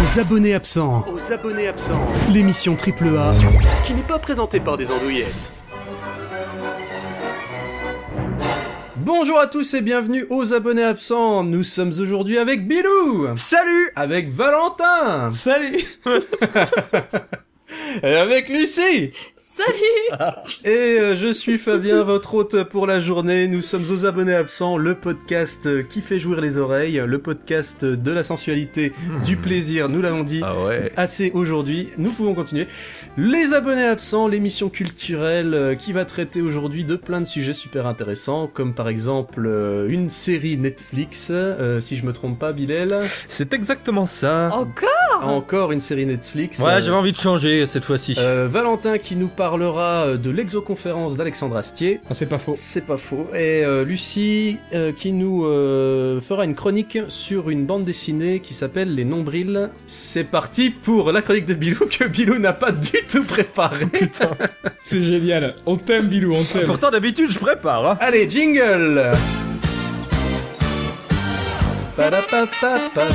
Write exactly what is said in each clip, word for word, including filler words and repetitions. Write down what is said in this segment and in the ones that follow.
Aux abonnés absents. Aux abonnés absents. L'émission Triple A qui n'est pas présentée par des andouillettes. Bonjour à tous et bienvenue aux abonnés absents. Nous sommes aujourd'hui avec Bilou. Salut. Avec Valentin. Salut. Et avec Lucie. Salut. Et euh, je suis Fabien, votre hôte pour la journée. Nous sommes aux abonnés absents, le podcast qui fait jouir les oreilles, le podcast de la sensualité, mmh. du plaisir, nous l'avons dit ah ouais. assez aujourd'hui. Nous pouvons continuer. Les abonnés absents, l'émission culturelle euh, qui va traiter aujourd'hui de plein de sujets super intéressants, comme par exemple euh, une série Netflix, euh, si je me trompe pas, Bilal. C'est exactement ça. Encore Encore une série Netflix. Ouais, euh, j'avais envie de changer cette fois-ci. Euh, Valentin qui nous parlera de l'exoconférence d'Alexandre Astier. Ah, c'est pas faux. C'est pas faux. Et euh, Lucie euh, qui nous euh, fera une chronique sur une bande dessinée qui s'appelle Les Nombrils. C'est parti pour la chronique de Bilou que Bilou n'a pas du tout préparé. Putain. C'est génial. On t'aime, Bilou, on t'aime. Pourtant, d'habitude, je prépare. Hein. Allez, jingle. Padapapapapa.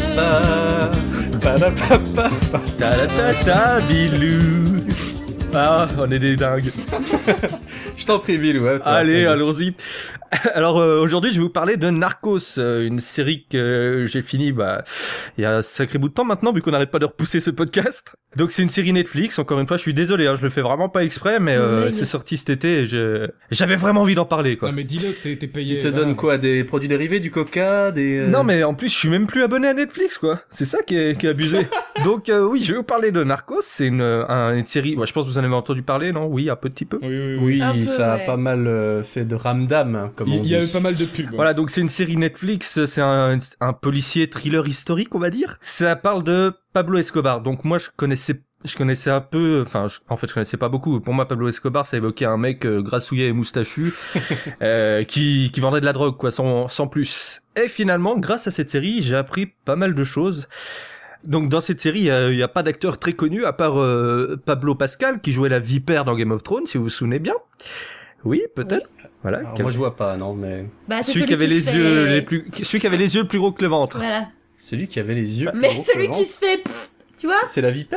Padapapapa. Ta-ta-ta-ta, Bilou. Ah, on est des dingues. Je t'en prie, Bilou. Hein, Allez, allons-y. Alors euh, aujourd'hui, je vais vous parler de Narcos, euh, une série que j'ai fini bah il y a un sacré bout de temps maintenant, vu qu'on n'arrête pas de repousser ce podcast. Donc c'est une série Netflix. Encore une fois, je suis désolé, hein, je le fais vraiment pas exprès, mais euh, oui, c'est oui. sorti cet été. Et je... j'avais vraiment envie d'en parler, quoi. Non mais dis-le, t'es, t'es payé. Il te donne quoi, des produits dérivés, du coca, des... Euh... Non, mais en plus, je suis même plus abonné à Netflix, quoi. C'est ça qui est, qui est abusé. Donc euh, oui, je vais vous parler de Narcos. C'est une, un, une série. Ouais, je pense que vous en avez entendu parler, non? Oui, un petit peu. Oui, oui, oui. Oui, Un peu, ça ouais. a pas mal euh, fait de ramdam, hein, comme Il, on il dit. y a eu pas mal de pubs. Voilà, donc c'est une série Netflix, c'est un, un policier thriller historique, on va dire. Ça parle de Pablo Escobar. Donc moi, je connaissais, je connaissais un peu, enfin, je, en fait, je connaissais pas beaucoup. Pour moi, Pablo Escobar, ça évoquait un mec euh, grassouillet et moustachu, euh, qui, qui vendait de la drogue, quoi, sans, sans plus. Et finalement, grâce à cette série, j'ai appris pas mal de choses. Donc dans cette série, il n'y a, a pas d'acteur très connu, à part euh, Pablo Pascal, qui jouait la vipère dans Game of Thrones, si vous vous souvenez bien. Oui, peut-être. Oui. Voilà. Alors, moi, je vois pas, non, mais... Bah, c'est Celui qui avait qui les se yeux fait- les plus, celui qui avait les yeux plus gros que le ventre. Voilà. Celui qui avait les yeux... plus Mais gros que celui le qui ventre. se fait... pff, Tu vois C'est la vipère.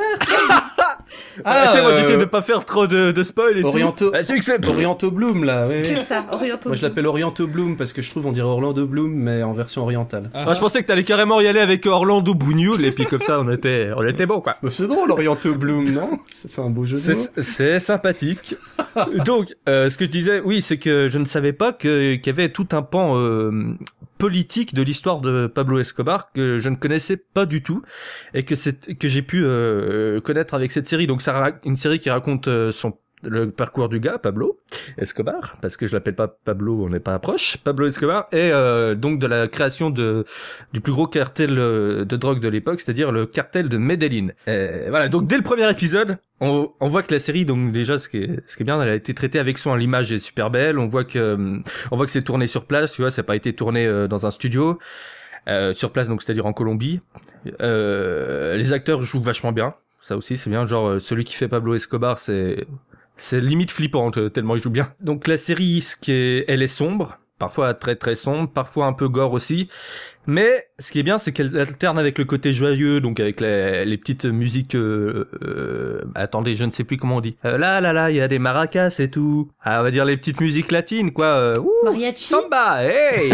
Ah, tu sais, moi euh, j'essaie de pas faire trop de, de spoil et Oriento... tout. Ah, celui qui fait... Oriento Bloom, là. Oui, oui. C'est ça, orientaux. Moi, je l'appelle Oriento Bloom parce que je trouve on dirait Orlando Bloom, mais en version orientale. Ah, Ah, je pensais que t'allais carrément y aller avec Orlando Bougnoul et puis comme ça on était, on était bon, quoi. Mais c'est drôle, Oriento Bloom, non? C'est un beau jeu de mots. C'est, c'est sympathique. Donc, euh, ce que je disais, oui, c'est que je ne savais pas que, qu'il y avait tout un pan euh, politique de l'histoire de Pablo Escobar que je ne connaissais pas du tout et que c'est que j'ai pu euh, connaître avec cette série. Donc, ça ra- une série qui raconte euh, son le parcours du gars, Pablo Escobar, parce que je l'appelle pas Pablo, on n'est pas proche, Pablo Escobar, et euh, donc de la création de du plus gros cartel euh, de drogue de l'époque, c'est-à-dire le cartel de Medellín. Et voilà, donc dès le premier épisode, on, on voit que la série, donc déjà, ce qui est, ce qui est bien, elle a été traitée avec soin, l'image est super belle, on voit que on voit que c'est tourné sur place, tu vois, ça n'a pas été tourné euh, dans un studio, euh, sur place, donc c'est-à-dire en Colombie. Euh, les acteurs jouent vachement bien, ça aussi c'est bien, genre celui qui fait Pablo Escobar, c'est c'est limite flippant tellement il joue bien. Donc la série, ce qui est, elle est sombre, parfois très très sombre, parfois un peu gore aussi. Mais ce qui est bien, c'est qu'elle alterne avec le côté joyeux, donc avec les, les petites musiques. Euh, euh, attendez, je ne sais plus comment on dit. Euh, là là là, il y a des maracas et tout. Ah, on va dire les petites musiques latines, quoi. Euh, ouh, Mariachi. Samba, hey.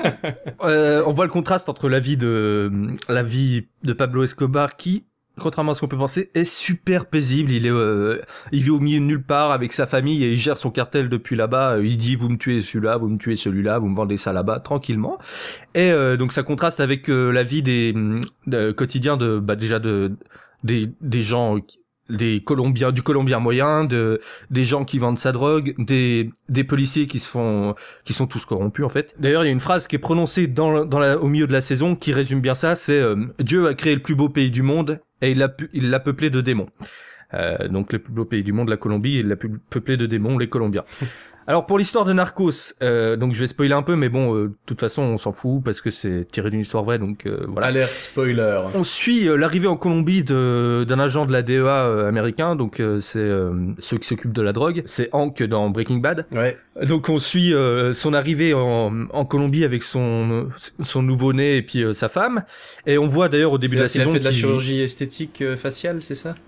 euh, On voit le contraste entre la vie de la vie de Pablo Escobar qui, contrairement à ce qu'on peut penser, est super paisible. Il est, euh, il vit au milieu de nulle part avec sa famille et il gère son cartel depuis là-bas. Il dit vous me tuez celui-là, vous me tuez celui-là, vous me vendez ça là-bas tranquillement. Et euh, donc ça contraste avec euh, la vie des de, quotidien de bah déjà de des des gens des Colombiens, du Colombien moyen, de des gens qui vendent sa drogue, des des policiers qui se font qui sont tous corrompus en fait. D'ailleurs, il y a une phrase qui est prononcée dans dans la au milieu de la saison qui résume bien ça, c'est euh, Dieu a créé le plus beau pays du monde et il l'a il l'a peuplé de démons. Euh, donc le plus beau pays du monde, la Colombie, il l'a peuplé de démons, les Colombiens. Alors pour l'histoire de Narcos, euh, donc je vais spoiler un peu, mais bon, euh, de toute façon on s'en fout parce que c'est tiré d'une histoire vraie, donc euh, voilà. Alerte spoiler. On suit euh, l'arrivée en Colombie de, d'un agent de la D E A euh, américain, donc euh, c'est euh, ceux qui s'occupent de la drogue, c'est Hank dans Breaking Bad. Ouais. Donc on suit euh, son arrivée en, en Colombie avec son son nouveau-né et puis euh, sa femme, et on voit d'ailleurs au début de la C'est-à-dire saison qu'il a fait de la qu'il- chirurgie esthétique euh, faciale, c'est ça?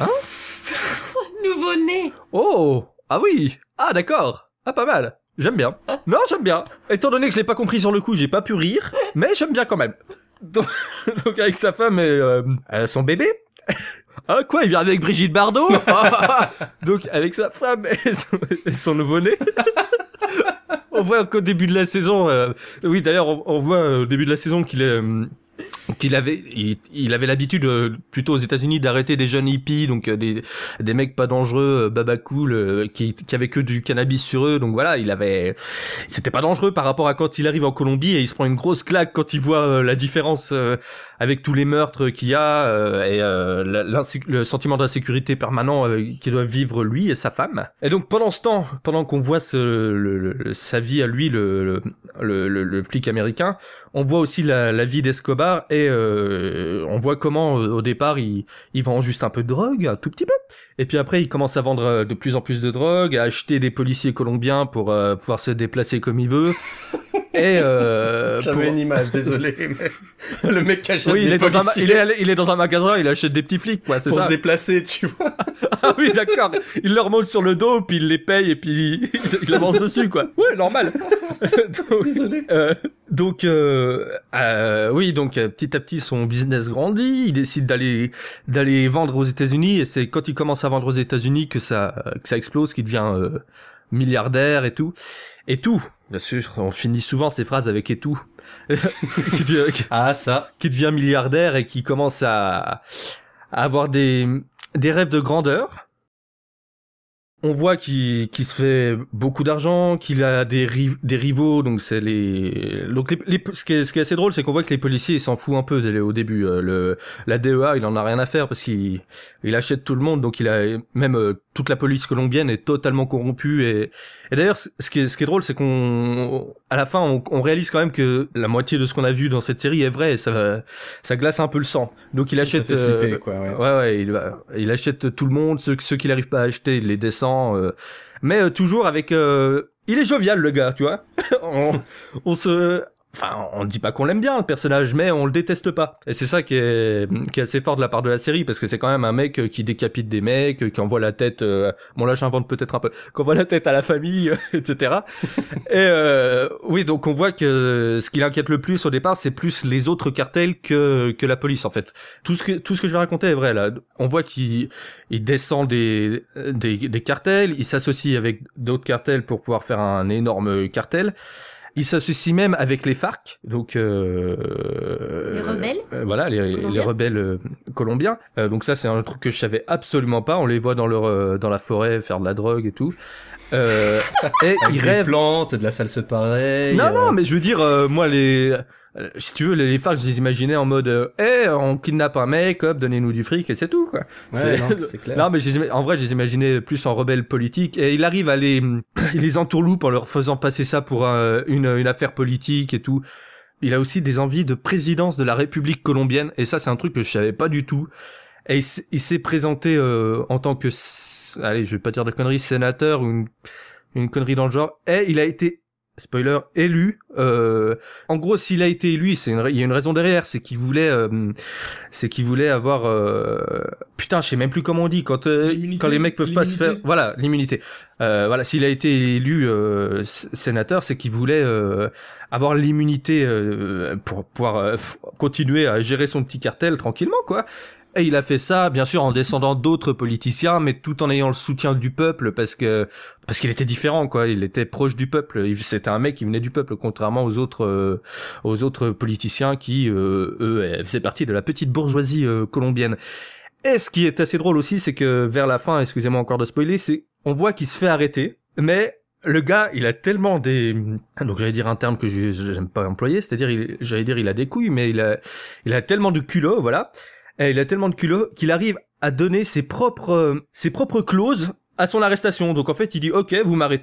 Nouveau-né. Oh, ah oui, ah d'accord, ah pas mal. J'aime bien. Non, j'aime bien. Étant donné que je l'ai pas compris sur le coup, j'ai pas pu rire, mais j'aime bien quand même. Donc, donc avec sa femme et euh, euh, son bébé. Ah quoi, il vient avec Brigitte Bardot. Donc avec sa femme et son, et son nouveau-né. On voit qu'au début de la saison, euh, oui d'ailleurs on, on voit euh, au début de la saison qu'il est euh, qu'il avait il, il avait l'habitude euh, plutôt aux États-Unis d'arrêter des jeunes hippies, donc euh, des des mecs pas dangereux, euh, baba cool, euh, qui qui avaient que du cannabis sur eux, donc voilà, il avait c'était pas dangereux par rapport à quand il arrive en Colombie et il se prend une grosse claque quand il voit euh, la différence euh, avec tous les meurtres qu'il y a euh, et euh, la- l'insé- le sentiment d'insécurité permanent euh, qu'il doit vivre lui et sa femme. Et donc pendant ce temps, pendant qu'on voit ce, le, le- sa vie à lui, le, le, le, le flic américain, on voit aussi la, la vie d'Escobar et euh, on voit comment euh, au départ il, il vend juste un peu de drogue, un tout petit peu, et puis après il commence à vendre euh, de plus en plus de drogue, à acheter des policiers colombiens pour euh, pouvoir se déplacer comme il veut. Et euh, J'avais pour- une image, désolé, mais le mec qui achète oui, il des est, dans un, ma- policiers il, est, il est dans un magasin, il achète des petits flics, quoi, c'est pour ça. se déplacer, tu vois. Ah oui, d'accord. Il leur monte sur le dos, puis il les paye, et puis il il avance dessus, quoi. Ouais, normal. donc, Désolé. euh, donc euh, euh, oui, donc euh, petit à petit, son business grandit. Il décide d'aller d'aller vendre aux États-Unis, et c'est quand il commence à vendre aux États-Unis que ça que ça explose, qu'il devient euh, milliardaire et tout. Et tout, bien sûr, on finit souvent ces phrases avec et tout. qui, devient, Ah, ça. qui devient milliardaire et qui commence à, à avoir des, des rêves de grandeur. On voit qu'il qu'il se fait beaucoup d'argent, qu'il a des, ri- des rivaux, donc c'est les... Donc les, les- ce, qui est, ce qui est assez drôle, c'est qu'on voit que les policiers, ils s'en foutent un peu dès le- au début. Euh, Le, la D E A, il en a rien à faire parce qu'il il achète tout le monde, donc il a même euh, toute la police colombienne est totalement corrompue. Et, et d'ailleurs, c- ce qui est, ce qui est drôle, c'est qu'on, à la fin, on, on réalise quand même que la moitié de ce qu'on a vu dans cette série est vrai, et ça, ça glace un peu le sang. Donc il achète... Ça fait flipper, euh, quoi, ouais. Ouais, ouais, il, va- il achète tout le monde, ceux, ceux qu'il n'arrive pas à acheter, il les descend, euh, mais euh, toujours avec... euh, il est jovial, le gars, tu vois. on, on se... Enfin, on dit pas qu'on l'aime bien, le personnage, mais on le déteste pas. Et c'est ça qui est, qui est assez fort de la part de la série, parce que c'est quand même un mec euh, qui décapite des mecs, euh, qui envoie la tête... euh, Bon, là, j'invente peut-être un peu. Qui envoie la tête à la famille, euh, et cetera. Et euh, oui, donc on voit que ce qui l'inquiète le plus au départ, c'est plus les autres cartels que que la police en fait. Tout ce que tout ce que je vais raconter est vrai là. On voit qu'il il descend des des des cartels, il s'associe avec d'autres cartels pour pouvoir faire un énorme cartel. Il s'associe même avec les FARC, donc euh, Les rebelles euh, voilà, les, les colombiens. rebelles euh, colombiens. Euh, donc ça, c'est un truc que je savais absolument pas. On les voit dans leur euh, dans la forêt faire de la drogue et tout. Euh, et Avec ils des rêvent. plantes, de la salse pareille. Non, euh, non, mais je veux dire, euh, moi, les, euh, si tu veux, les, les FARC, je les imaginais en mode, euh, eh, on kidnappe un mec, hop, donnez-nous du fric et c'est tout, quoi. Ouais, C'est- non, c'est clair. Non, mais je les ima- en vrai, je les imaginais plus en rebelles politiques, et il arrive à les, il les entourloupe en leur faisant passer ça pour un- une, une affaire politique et tout. Il a aussi des envies de présidence de la République colombienne, et ça, c'est un truc que je savais pas du tout. Et il, s- il s'est présenté euh, en tant que, s- allez, je vais pas dire de conneries, sénateur ou une, une connerie dans le genre, et il a été, spoiler, élu. Euh, en gros, s'il a été élu, c'est une, ra- il y a une raison derrière, c'est qu'il voulait, euh, c'est qu'il voulait avoir, euh, putain, je sais même plus comment on dit quand euh, L'immunité, quand les mecs peuvent pas se l'immunité. faire, voilà, l'immunité. Euh, voilà, s'il a été élu euh, s- sénateur, c'est qu'il voulait euh, avoir l'immunité euh, pour pouvoir euh, f- continuer à gérer son petit cartel tranquillement, quoi. Et il a fait ça, bien sûr, en descendant d'autres politiciens, mais tout en ayant le soutien du peuple, parce que parce qu'il était différent, quoi. Il était proche du peuple. Il- C'était un mec qui venait du peuple, contrairement aux autres euh, aux autres politiciens qui, euh, eux, euh, faisaient partie de la petite bourgeoisie euh, colombienne. Et ce qui est assez drôle aussi, c'est que vers la fin, excusez-moi encore de spoiler, c'est on voit qu'il se fait arrêter, mais le gars, il a tellement des, donc j'allais dire un terme que je j'aime pas employer, c'est-à-dire, il- j'allais dire il a des couilles, mais il a il a tellement de culot, voilà. Et il a tellement de culot qu'il arrive à donner ses propres, euh, ses propres clauses à son arrestation. Donc en fait, il dit, ok, vous m'arrêtez.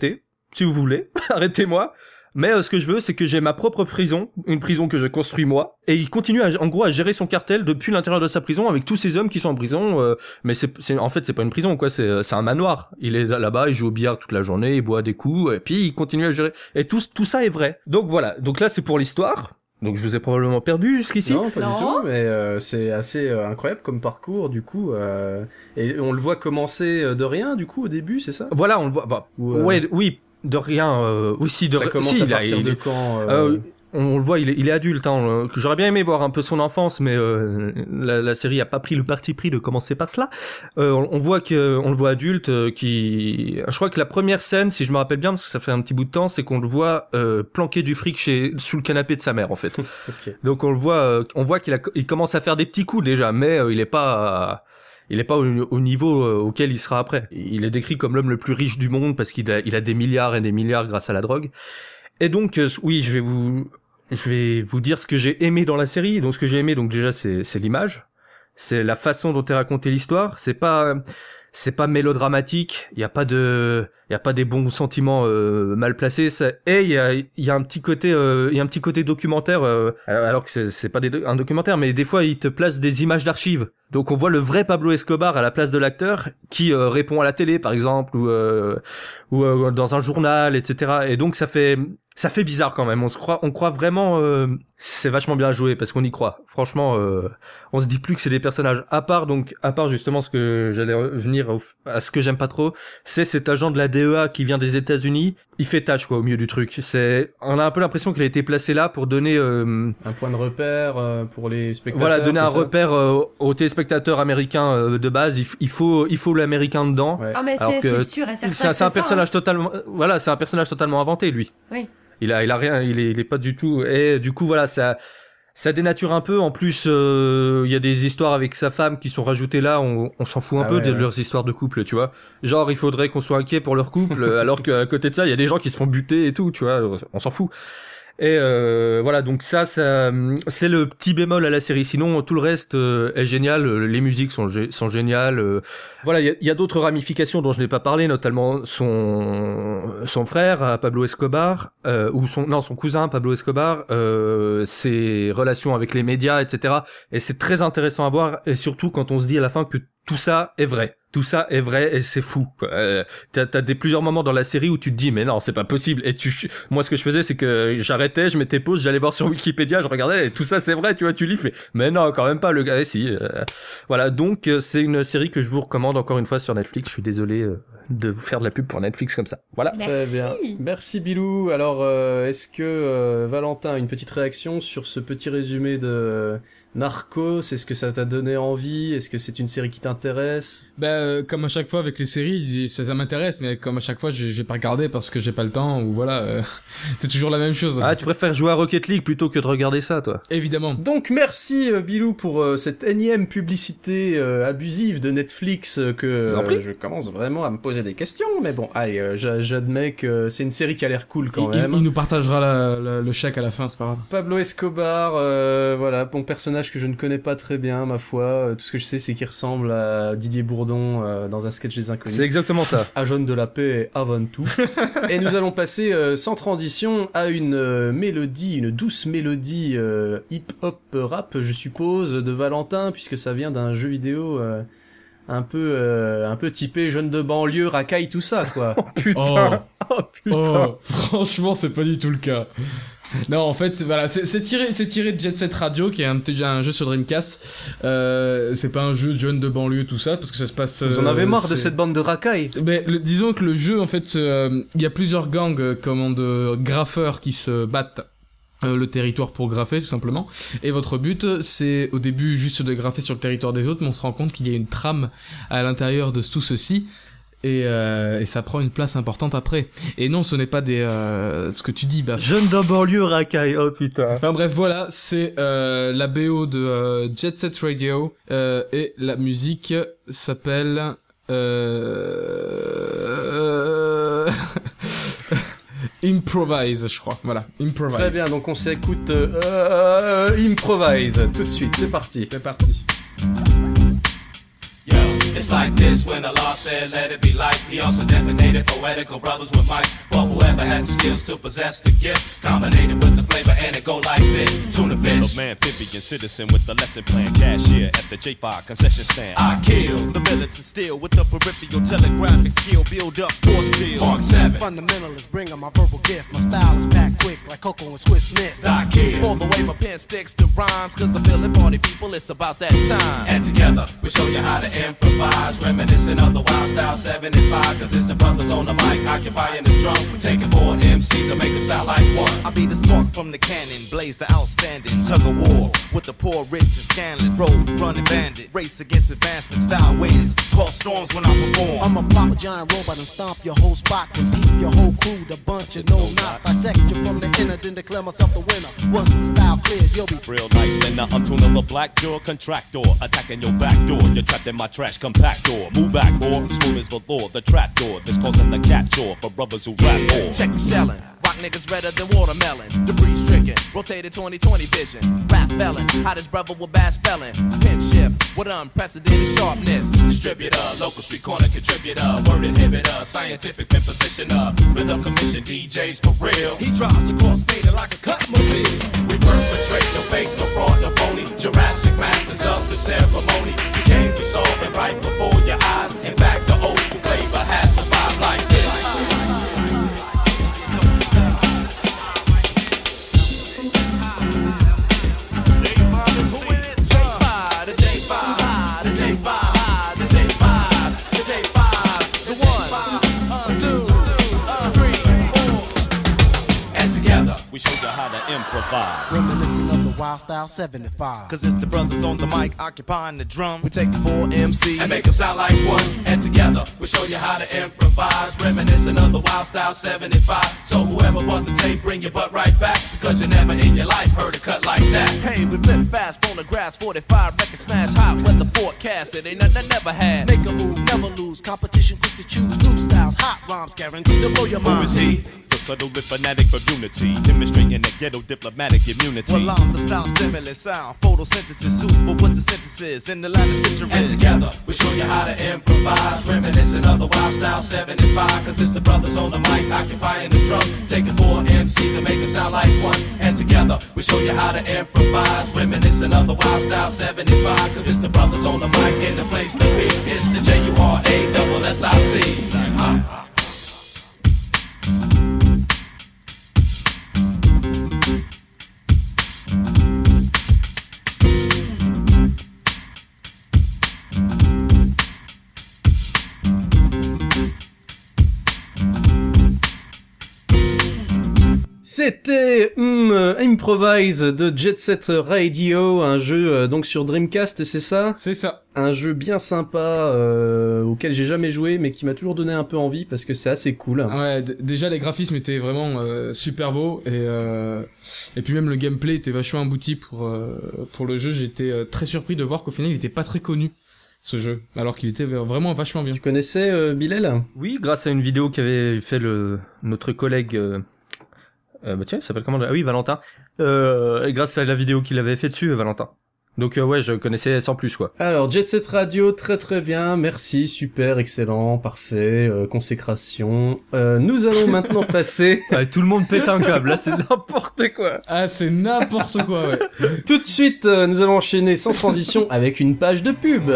si vous voulez, arrêtez-moi. Mais euh, ce que je veux, c'est que j'ai ma propre prison, une prison que je construis moi, et il continue à, en gros à gérer son cartel depuis l'intérieur de sa prison avec tous ces hommes qui sont en prison. Euh, mais c'est, c'est, en fait, c'est pas une prison, quoi. C'est, c'est un manoir. Il est là-bas, il joue au billard toute la journée, il boit des coups, et puis il continue à gérer. Et tout, tout ça est vrai. Donc voilà. Donc là, c'est pour l'histoire. Donc je vous ai probablement perdu jusqu'ici. Non, pas Non. du tout, mais euh, c'est assez euh, incroyable comme parcours, du coup. Euh, et on le voit commencer euh, de rien, du coup, au début, c'est ça? Voilà, on le voit. Bah, Ou, euh, ouais, oui, de rien. Euh, oui, si de Ça commence si, à il a- partir il de est- quand euh, Euh, on le voit, il est, il est adulte. Hein, euh, que j'aurais bien aimé voir un peu son enfance, mais euh, la, la série a pas pris le parti pris de commencer par cela. Euh, on, on voit que, on le voit adulte, euh, qui, je crois que la première scène, si je me rappelle bien, parce que ça fait un petit bout de temps, c'est qu'on le voit euh, planquer du fric chez sous le canapé de sa mère, en fait. Ok. Donc on le voit, euh, on voit qu'il a, il commence à faire des petits coups déjà, mais euh, il est pas. euh, il est pas au, au niveau euh, auquel il sera après. Il est décrit comme l'homme le plus riche du monde parce qu'il a, il a des milliards et des milliards grâce à la drogue. Et donc, euh, oui, je vais vous, je vais vous dire ce que j'ai aimé dans la série. Donc, ce que j'ai aimé, donc déjà, c'est, c'est l'image, c'est la façon dont est racontée l'histoire. C'est pas, c'est pas mélodramatique. Il y a pas de, il y a pas des bons sentiments euh, mal placés. Ça, et il y a, il y a un petit côté, euh, il y a un petit côté documentaire. Euh, alors que c'est, c'est pas des, un documentaire, mais des fois, il te place des images d'archives. Donc on voit le vrai Pablo Escobar à la place de l'acteur qui euh, répond à la télé par exemple ou euh, ou euh, dans un journal, et cetera. Et donc ça fait ça fait bizarre quand même. On se croit on croit vraiment euh, c'est vachement bien joué parce qu'on y croit. Franchement, euh, on se dit plus que c'est des personnages à part. Donc à part justement ce que j'allais revenir au- à ce que j'aime pas trop, c'est cet agent de la D E A qui vient des États-Unis. Il fait tâche quoi au milieu du truc. C'est on a un peu l'impression qu'il a été placé là pour donner euh, Un point de repère euh, pour les spectateurs. voilà, donner c'est un ça repère euh, aux téléspectateurs américains euh, de base. Il, f- il faut, il faut l'américain dedans. Ouais. Ah, mais Alors c'est que c'est sûr et certain. C'est, un- que c'est un ça, personnage hein. totalement, euh, voilà, c'est un personnage totalement inventé lui. Oui. Il a, il a rien, il est, il est pas du tout. Et du coup, voilà, ça, ça dénature un peu. En plus, euh, il y a des histoires avec sa femme qui sont rajoutées là. On, on s'en fout un Ah peu ouais, de ouais. leurs histoires de couple, tu vois. Genre, il faudrait qu'on soit inquiet pour leur couple, alors qu'à côté de ça, il y a des gens qui se font buter et tout, tu vois. On s'en fout. Et euh, voilà, donc ça, ça, c'est le petit bémol à la série. Sinon, tout le reste euh, est génial. Les musiques sont, gé- sont géniales. Euh, voilà, il y a, il y a d'autres ramifications dont je n'ai pas parlé, notamment son son frère euh, Pablo Escobar, euh, ou son non son cousin Pablo Escobar, euh, ses relations avec les médias, et cetera. Et c'est très intéressant à voir. Et surtout quand on se dit à la fin que tout ça est vrai. Tout ça est vrai et c'est fou. quoi. Euh, t'as, t'as des plusieurs moments dans la série où tu te dis mais non c'est pas possible. Et tu, moi ce que je faisais c'est que j'arrêtais, je mettais pause, j'allais voir sur Wikipédia, je regardais et tout ça c'est vrai, tu vois, tu lis, fais mais non quand même pas le gars. Eh, si. euh, voilà donc euh, c'est une série que je vous recommande encore une fois sur Netflix. Je suis désolé euh, de vous faire de la pub pour Netflix comme ça. Voilà. Très Merci. bien. Merci Bilou. Alors, euh, est-ce que euh, Valentin a une petite réaction sur ce petit résumé de Narcos? Est-ce que ça t'a donné envie? Est-ce que c'est une série qui t'intéresse? Bah, euh, comme à chaque fois avec les séries, ça, ça m'intéresse, mais comme à chaque fois, j'ai, j'ai pas regardé parce que j'ai pas le temps, ou voilà, euh, c'est toujours la même chose. Ah tu préfères jouer à Rocket League plutôt que de regarder ça toi? Évidemment. Donc merci euh, Bilou pour euh, cette énième publicité euh, abusive de Netflix euh, que Je vous en prie. euh, je commence vraiment à me poser des questions. Mais bon, allez, euh, j'a- j'admets que c'est une série qui a l'air cool quand il, même. il- il nous partagera la, la- le chèque à la fin, c'est pas grave. Pablo Escobar, euh, voilà, bon personnage que je ne connais pas très bien, ma foi. Euh, Tout ce que je sais, c'est qu'il ressemble à Didier Bourdon euh, dans un sketch des Inconnus. C'est exactement ça. À Jaune de la paix avant tout. Et nous allons passer euh, sans transition à une euh, mélodie, une douce mélodie euh, hip-hop rap, je suppose, de Valentin, puisque ça vient d'un jeu vidéo euh, un peu euh, un peu typé jeune de banlieue, racaille, tout ça, quoi. Putain. Oh, putain. Oh, franchement, c'est pas du tout le cas. Non, en fait, c'est- voilà, c'est, c'est tiré, c'est tiré de Jet Set Radio, qui est un, un jeu sur Dreamcast. Euh, c'est pas un jeu de jeunes de banlieue, tout ça, parce que ça se passe. Vous en avez euh, marre de c'est- cette bande de racailles? Mais le- disons que le jeu, en fait, euh, il y a plusieurs gangs, euh, comment, de graffeurs qui se battent euh, le territoire pour graffer, tout simplement. Et votre but, c'est au début juste de graffer sur le territoire des autres, mais on se rend compte qu'il y a une trame à l'intérieur de tout ceci. Et, euh, et ça prend une place importante après. Et non, ce n'est pas des... Euh, ce que tu dis, bah... Jeune d'un banlieue racaille. Oh putain. Enfin bref, voilà, c'est euh, la B O de euh, Jet Set Radio, euh, et la musique s'appelle... Euh... Improvise, je crois. Voilà, Improvise. Très bien, donc on s'écoute euh, euh, Improvise tout de suite, c'est parti. C'est parti. Yo, It's like this when Allah said let it be light. He also designated poetical brothers with mics for whoever had the skills to possess the gift. Combinated with the flavor and it go like this. Tuna fish. A amphibian citizen with the lesson plan. Cashier at the J five concession stand. I kill the militant steel with the peripheral telegraphic skill. Build up force field. Mark seven. Fundamentalist, bring on my verbal gift. My style is packed quick like cocoa and Swiss Miss. I kill all the way my pen sticks to rhymes. Cause I feel it, party people, it's about that time. And together we show you how to improvise. Reminiscent of the wild style seven and five. Cause it's the brothers on the mic occupying the drum. We're taking four M Cs and make them sound like one. I be the spark from the cannon. Blaze the outstanding tug of war. With the poor, rich and scandalous. Road running bandit. Race against advancement style ways. Call storms when I perform. I'm a pop a giant robot and stomp your whole spot. And peep your whole crew, the bunch of no knots. Dissect you from the inner, then declare myself the winner. Once the style clears, you'll be real life in the tune of the black door contractor. Attacking your back door. You're trapped in my trash compactor. Move back or smooth as the law. The trap door that's causing the cat chore for brothers who rap more. Check the shelling. Rock niggas redder than watermelon. Debris stricken, rotated twenty twenty vision. Rap felon, hottest brother with bad spelling. Pin shift with unprecedented sharpness. Distributor, local street corner contributor. Word inhibitor, scientific pin positioner. Rhythm commission D Js for real. He drives across fader like a cut mobile. We perpetrate, no fake, no fraud, no phony. Jurassic masters of the ceremony. We came, we saw it right before your eyes. In fact, the old school flavor has survived like this. We show you how to improvise. Reminiscent of the wild style seventy-five. Cause it's the brothers on the mic occupying the drum. We take the four M C and make them sound like one. And together we show you how to improvise. Reminiscent of the wild style seventy-five. So whoever bought the tape, bring your butt right back. Because you never in your life heard a cut like that. Hey, we flip fast, phonographs, forty-five, record smash, hot weather forecast. It ain't nothing I never had. Make a move, never lose. Competition quick to choose. New styles, hot rhymes, guaranteed to blow your mind. Who is he? The subtle and fanatic of unity, demonstrating the ghetto diplomatic immunity. Well, I'm the style stimulus sound, photosynthesis, super with the synthesis in the line of centuries. And together we show you how to improvise. Reminiscent of the wild style seventy-five. Cause it's the brothers on the mic occupying the drum. Taking four M Cs and make it sound like one. And together we show you how to improvise. Reminiscent of the wild style seventy-five. Cause it's the brothers on the mic in the place to be. It's the J U R A double S I C. Uh, C'était hum, Improvise de Jet Set Radio, un jeu euh, donc sur Dreamcast, c'est ça ? C'est ça. Un jeu bien sympa euh, auquel j'ai jamais joué mais qui m'a toujours donné un peu envie parce que c'est assez cool. Ouais, d- déjà les graphismes étaient vraiment euh, super beaux et euh, et puis même le gameplay était vachement abouti pour euh, pour le jeu. J'étais euh, très surpris de voir qu'au final il était pas très connu ce jeu alors qu'il était vraiment vachement bien. Tu connaissais euh, Bilal ? Oui, grâce à une vidéo qu'avait fait le notre collègue. Euh... Euh, bah tiens, il s'appelle comment ? Ah oui, Valentin. Euh, et grâce à la vidéo qu'il avait fait dessus, Valentin. Donc euh, ouais, je connaissais sans plus quoi. Alors Jet Set Radio, très très bien, merci, super, excellent, parfait, euh, consécration. Euh, nous allons maintenant passer. Ouais, tout le monde pète un câble, là c'est n'importe quoi. Ah c'est n'importe quoi ouais. Tout de suite, euh, nous allons enchaîner sans transition avec une page de pub.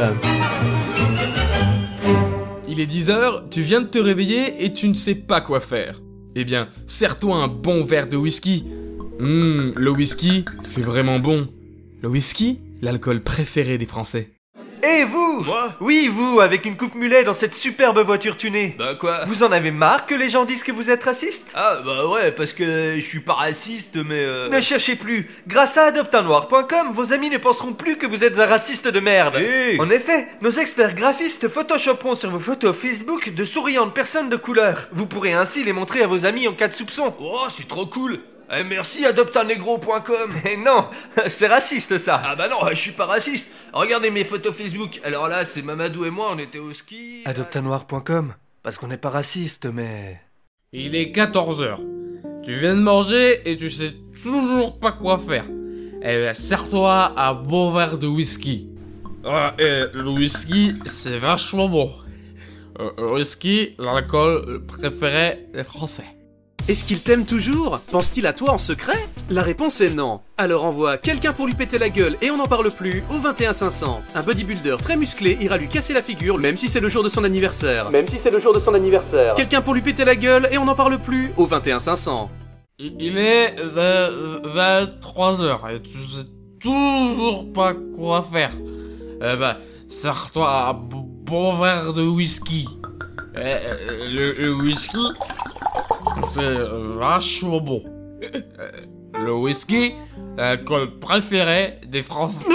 Il est dix heures, tu viens de te réveiller et tu ne sais pas quoi faire. Eh bien, serre-toi un bon verre de whisky. Hum, le whisky, c'est vraiment bon. Le whisky, l'alcool préféré des Français. Et vous ? Moi ? Oui, vous, avec une coupe mulet dans cette superbe voiture tunée. Bah quoi ? Vous en avez marre que les gens disent que vous êtes raciste ? Ah bah ouais, parce que je suis pas raciste, mais euh... Ne cherchez plus. Grâce à adopte un noir point com, vos amis ne penseront plus que vous êtes un raciste de merde. Hey. En effet, nos experts graphistes photoshopperont sur vos photos Facebook de souriantes personnes de couleur. Vous pourrez ainsi les montrer à vos amis en cas de soupçon. Oh, c'est trop cool. Eh, merci adopte un négro point com. Et non, c'est raciste ça. Ah bah non, je suis pas raciste. Regardez mes photos Facebook. Alors là, c'est Mamadou et moi, on était au ski. adopte un noir point com, parce qu'on n'est pas raciste, mais... Il est quatorze heures. Tu viens de manger et tu sais toujours pas quoi faire. Eh bien, serre-toi un bon verre de whisky. Ah, et le whisky, c'est vachement bon. Euh, le whisky, l'alcool préféré des Français. Est-ce qu'il t'aime toujours? Pense-t-il à toi en secret? La réponse est non. Alors envoie quelqu'un pour lui péter la gueule et on n'en parle plus au vingt et un cinq cents. Un bodybuilder très musclé ira lui casser la figure même si c'est le jour de son anniversaire. Même si c'est le jour de son anniversaire. Quelqu'un pour lui péter la gueule et on n'en parle plus au vingt et un cinq cents. Il est vingt-trois heures et tu sais toujours pas quoi faire. Eh ben, sers-toi un bon verre de whisky. Euh, le, le whisky, c'est vachement bon. Le whisky, l'alcool préféré des Français.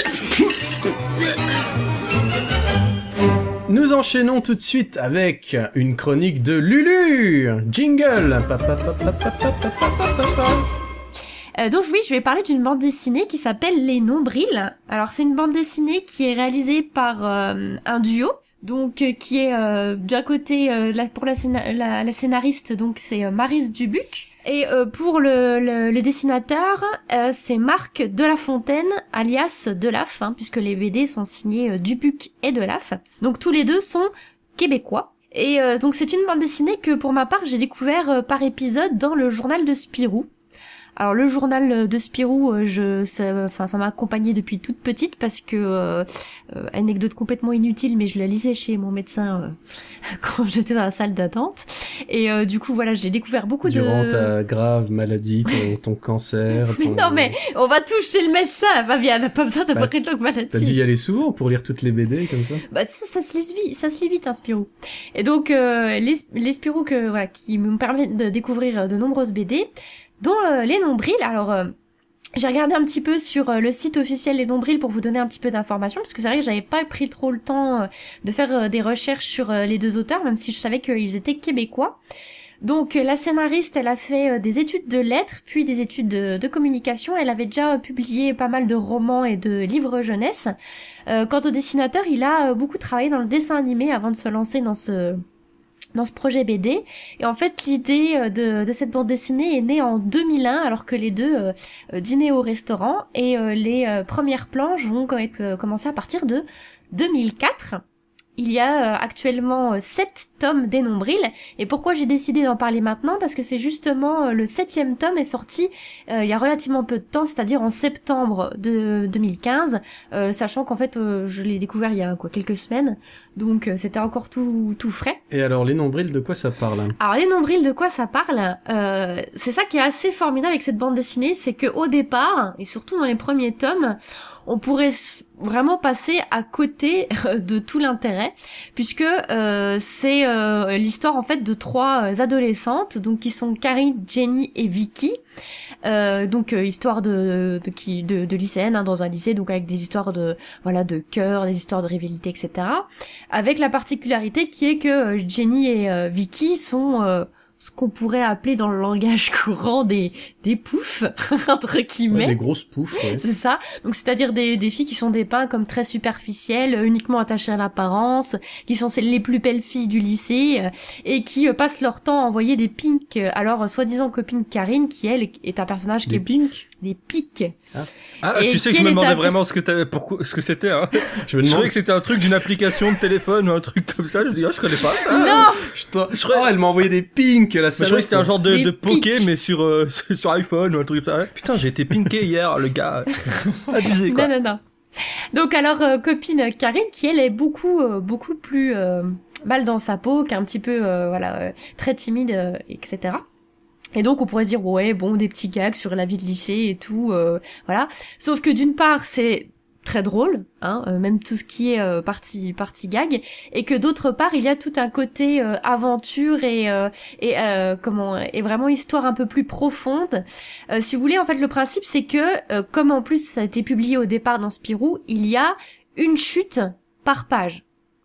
Nous enchaînons tout de suite avec une chronique de Lulu. Jingle. Pa, pa, pa, pa, pa, pa, pa, pa, pa, pa. Euh, donc oui, je vais parler d'une bande dessinée qui s'appelle Les Nombrils. Alors c'est une bande dessinée qui est réalisée par euh, un duo. Donc euh, qui est euh, d'un côté euh, la, pour la, scéna- la, la scénariste, donc c'est euh, Maryse Dubuc, et euh, pour le, le, le dessinateur euh, c'est Marc Delafontaine alias Delaf, hein, puisque les B D sont signés euh, Dubuc et Delaf. Donc tous les deux sont québécois. Et euh, donc c'est une bande dessinée que pour ma part j'ai découvert euh, par épisode dans le journal de Spirou. Alors le journal de Spirou, je, ça, enfin ça m'a accompagnée depuis toute petite parce que euh, euh, anecdote complètement inutile, mais je la lisais chez mon médecin euh, quand j'étais dans la salle d'attente. Et euh, du coup voilà, j'ai découvert beaucoup Durant de. Durant ta grave maladie, ton, ton cancer. Mais ton... non mais on va toucher le médecin, Fabienne, n'a pas besoin d'avoir bah, une longue maladie. T'as dû y aller souvent pour lire toutes les B D comme ça. Bah ça, ça se lit vite, ça se lit vite un Spirou. Et donc euh, les, les Spirou que voilà qui me permettent de découvrir de nombreuses B D. Dont euh, les nombrils. Alors euh, j'ai regardé un petit peu sur euh, le site officiel Les Nombrils pour vous donner un petit peu d'informations, parce que c'est vrai que j'avais pas pris trop le temps euh, de faire euh, des recherches sur euh, les deux auteurs, même si je savais qu'ils étaient québécois. Donc euh, la scénariste, elle a fait euh, des études de lettres, puis des études de, de communication. Elle avait déjà euh, publié pas mal de romans et de livres jeunesse. Euh, quant au dessinateur, il a euh, beaucoup travaillé dans le dessin animé avant de se lancer dans ce dans ce projet B D. Et en fait, l'idée de, de cette bande dessinée est née en deux mille un, alors que les deux euh, dînaient au restaurant, et euh, les euh, premières planches vont être, euh, commencer à partir de deux mille quatre. Il y a euh, actuellement euh, sept tomes des Nombrils. Et pourquoi j'ai décidé d'en parler maintenant? Parce que c'est justement euh, le septième tome est sorti euh, il y a relativement peu de temps, c'est-à-dire en septembre de deux mille quinze, euh, sachant qu'en fait euh, je l'ai découvert il y a quoi quelques semaines, donc euh, c'était encore tout tout frais. Et alors les Nombrils, de quoi ça parle? Alors les Nombrils, de quoi ça parle? euh, C'est ça qui est assez formidable avec cette bande dessinée, c'est que au départ, et surtout dans les premiers tomes, on pourrait vraiment passer à côté de tout l'intérêt, puisque euh, c'est euh, l'histoire en fait de trois adolescentes, donc qui sont Karine, Jenny et Vicky. Euh, donc euh, histoire de de qui de, de lycéennes, hein, dans un lycée, donc avec des histoires de voilà de cœur, des histoires de rivalité, et cetera. Avec la particularité qui est que euh, Jenny et euh, Vicky sont euh, ce qu'on pourrait appeler dans le langage courant des des poufs entre guillemets. Ouais, des grosses poufs. Ouais. C'est ça. Donc c'est-à-dire des des filles qui sont dépeintes comme très superficielles, uniquement attachées à l'apparence, qui sont les plus belles filles du lycée euh, et qui euh, passent leur temps à envoyer des pinks à leur euh, soi-disant copine Karine, qui elle est un personnage des qui est pinks. Des pics. Ah, ah tu sais que je me demandais vraiment ce que t'avais, pourquoi, ce que c'était, hein. Je me demandais... je croyais que c'était un truc d'une application de téléphone ou un truc comme ça. Je dis, oh, je connais pas ça. Non! Je, je croyais... Oh, elle m'a envoyé des pinks, la Je croyais que c'était un genre de, de poké, mais sur, euh, sur iPhone ou un truc comme ça. Putain, j'ai été pinké hier, le gars. Abusé, quoi. Non, non, non. Donc, alors, euh, copine Karine, qui elle est beaucoup, euh, beaucoup plus, euh, mal dans sa peau, qui est un petit peu, euh, voilà, euh, très timide, euh, et cetera. Et donc on pourrait se dire ouais bon des petits gags sur la vie de lycée et tout, euh, voilà. Sauf que d'une part c'est très drôle, hein, euh, même tout ce qui est euh, partie partie gag, et que d'autre part il y a tout un côté euh, aventure et euh, et euh, comment et vraiment histoire un peu plus profonde. Euh, si vous voulez, en fait le principe c'est que euh, comme en plus ça a été publié au départ dans Spirou, il y a une chute par page.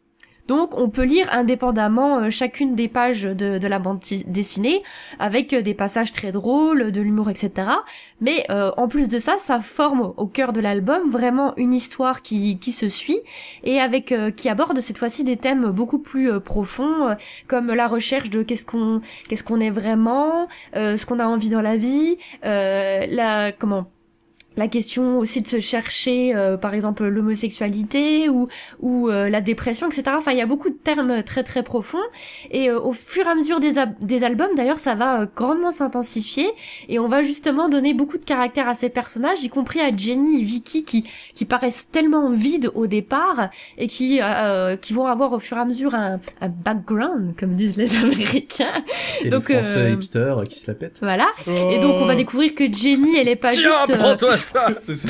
Donc on peut lire indépendamment euh, chacune des pages de, de la bande t- dessinée, avec euh, des passages très drôles, de l'humour, et cetera. Mais euh, en plus de ça, ça forme au cœur de l'album vraiment une histoire qui, qui se suit, et avec euh, qui aborde cette fois-ci des thèmes beaucoup plus euh, profonds, euh, comme la recherche de qu'est-ce qu'on qu'est-ce qu'on est vraiment, euh, ce qu'on a envie dans la vie, euh, la comment la question aussi de se chercher, euh, par exemple l'homosexualité ou ou euh, la dépression, et cetera. Enfin, il y a beaucoup de termes très très profonds. Et euh, au fur et à mesure des ab- des albums, d'ailleurs, ça va euh, grandement s'intensifier. Et on va justement donner beaucoup de caractère à ces personnages, y compris à Jenny et Vicky, qui qui paraissent tellement vides au départ et qui euh, qui vont avoir au fur et à mesure un, un background, comme disent les Américains. Et donc, le français euh, hipster qui se la pète. Voilà. Oh. Et donc on va découvrir que Jenny, elle est pas Tiens, juste. prends-toi ça. C'est ça.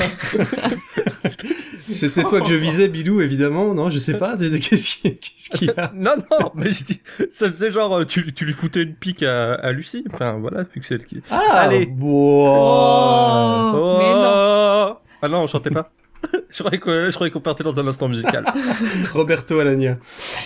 C'était toi que je visais, Bilou, évidemment, non? Je sais pas. Qu'est-ce qu'il qu'est-ce qu'il y a? Non, non, mais je dis, ça faisait genre, tu, tu lui foutais une pique à, à Lucie. Enfin, voilà, vu que c'est elle qui... Ah, allez. Bon. Oh, Oh. mais non. Ah non, on chantait pas. Je croyais qu'on, je croyais qu'on partait dans un instant musical. Roberto Alagna.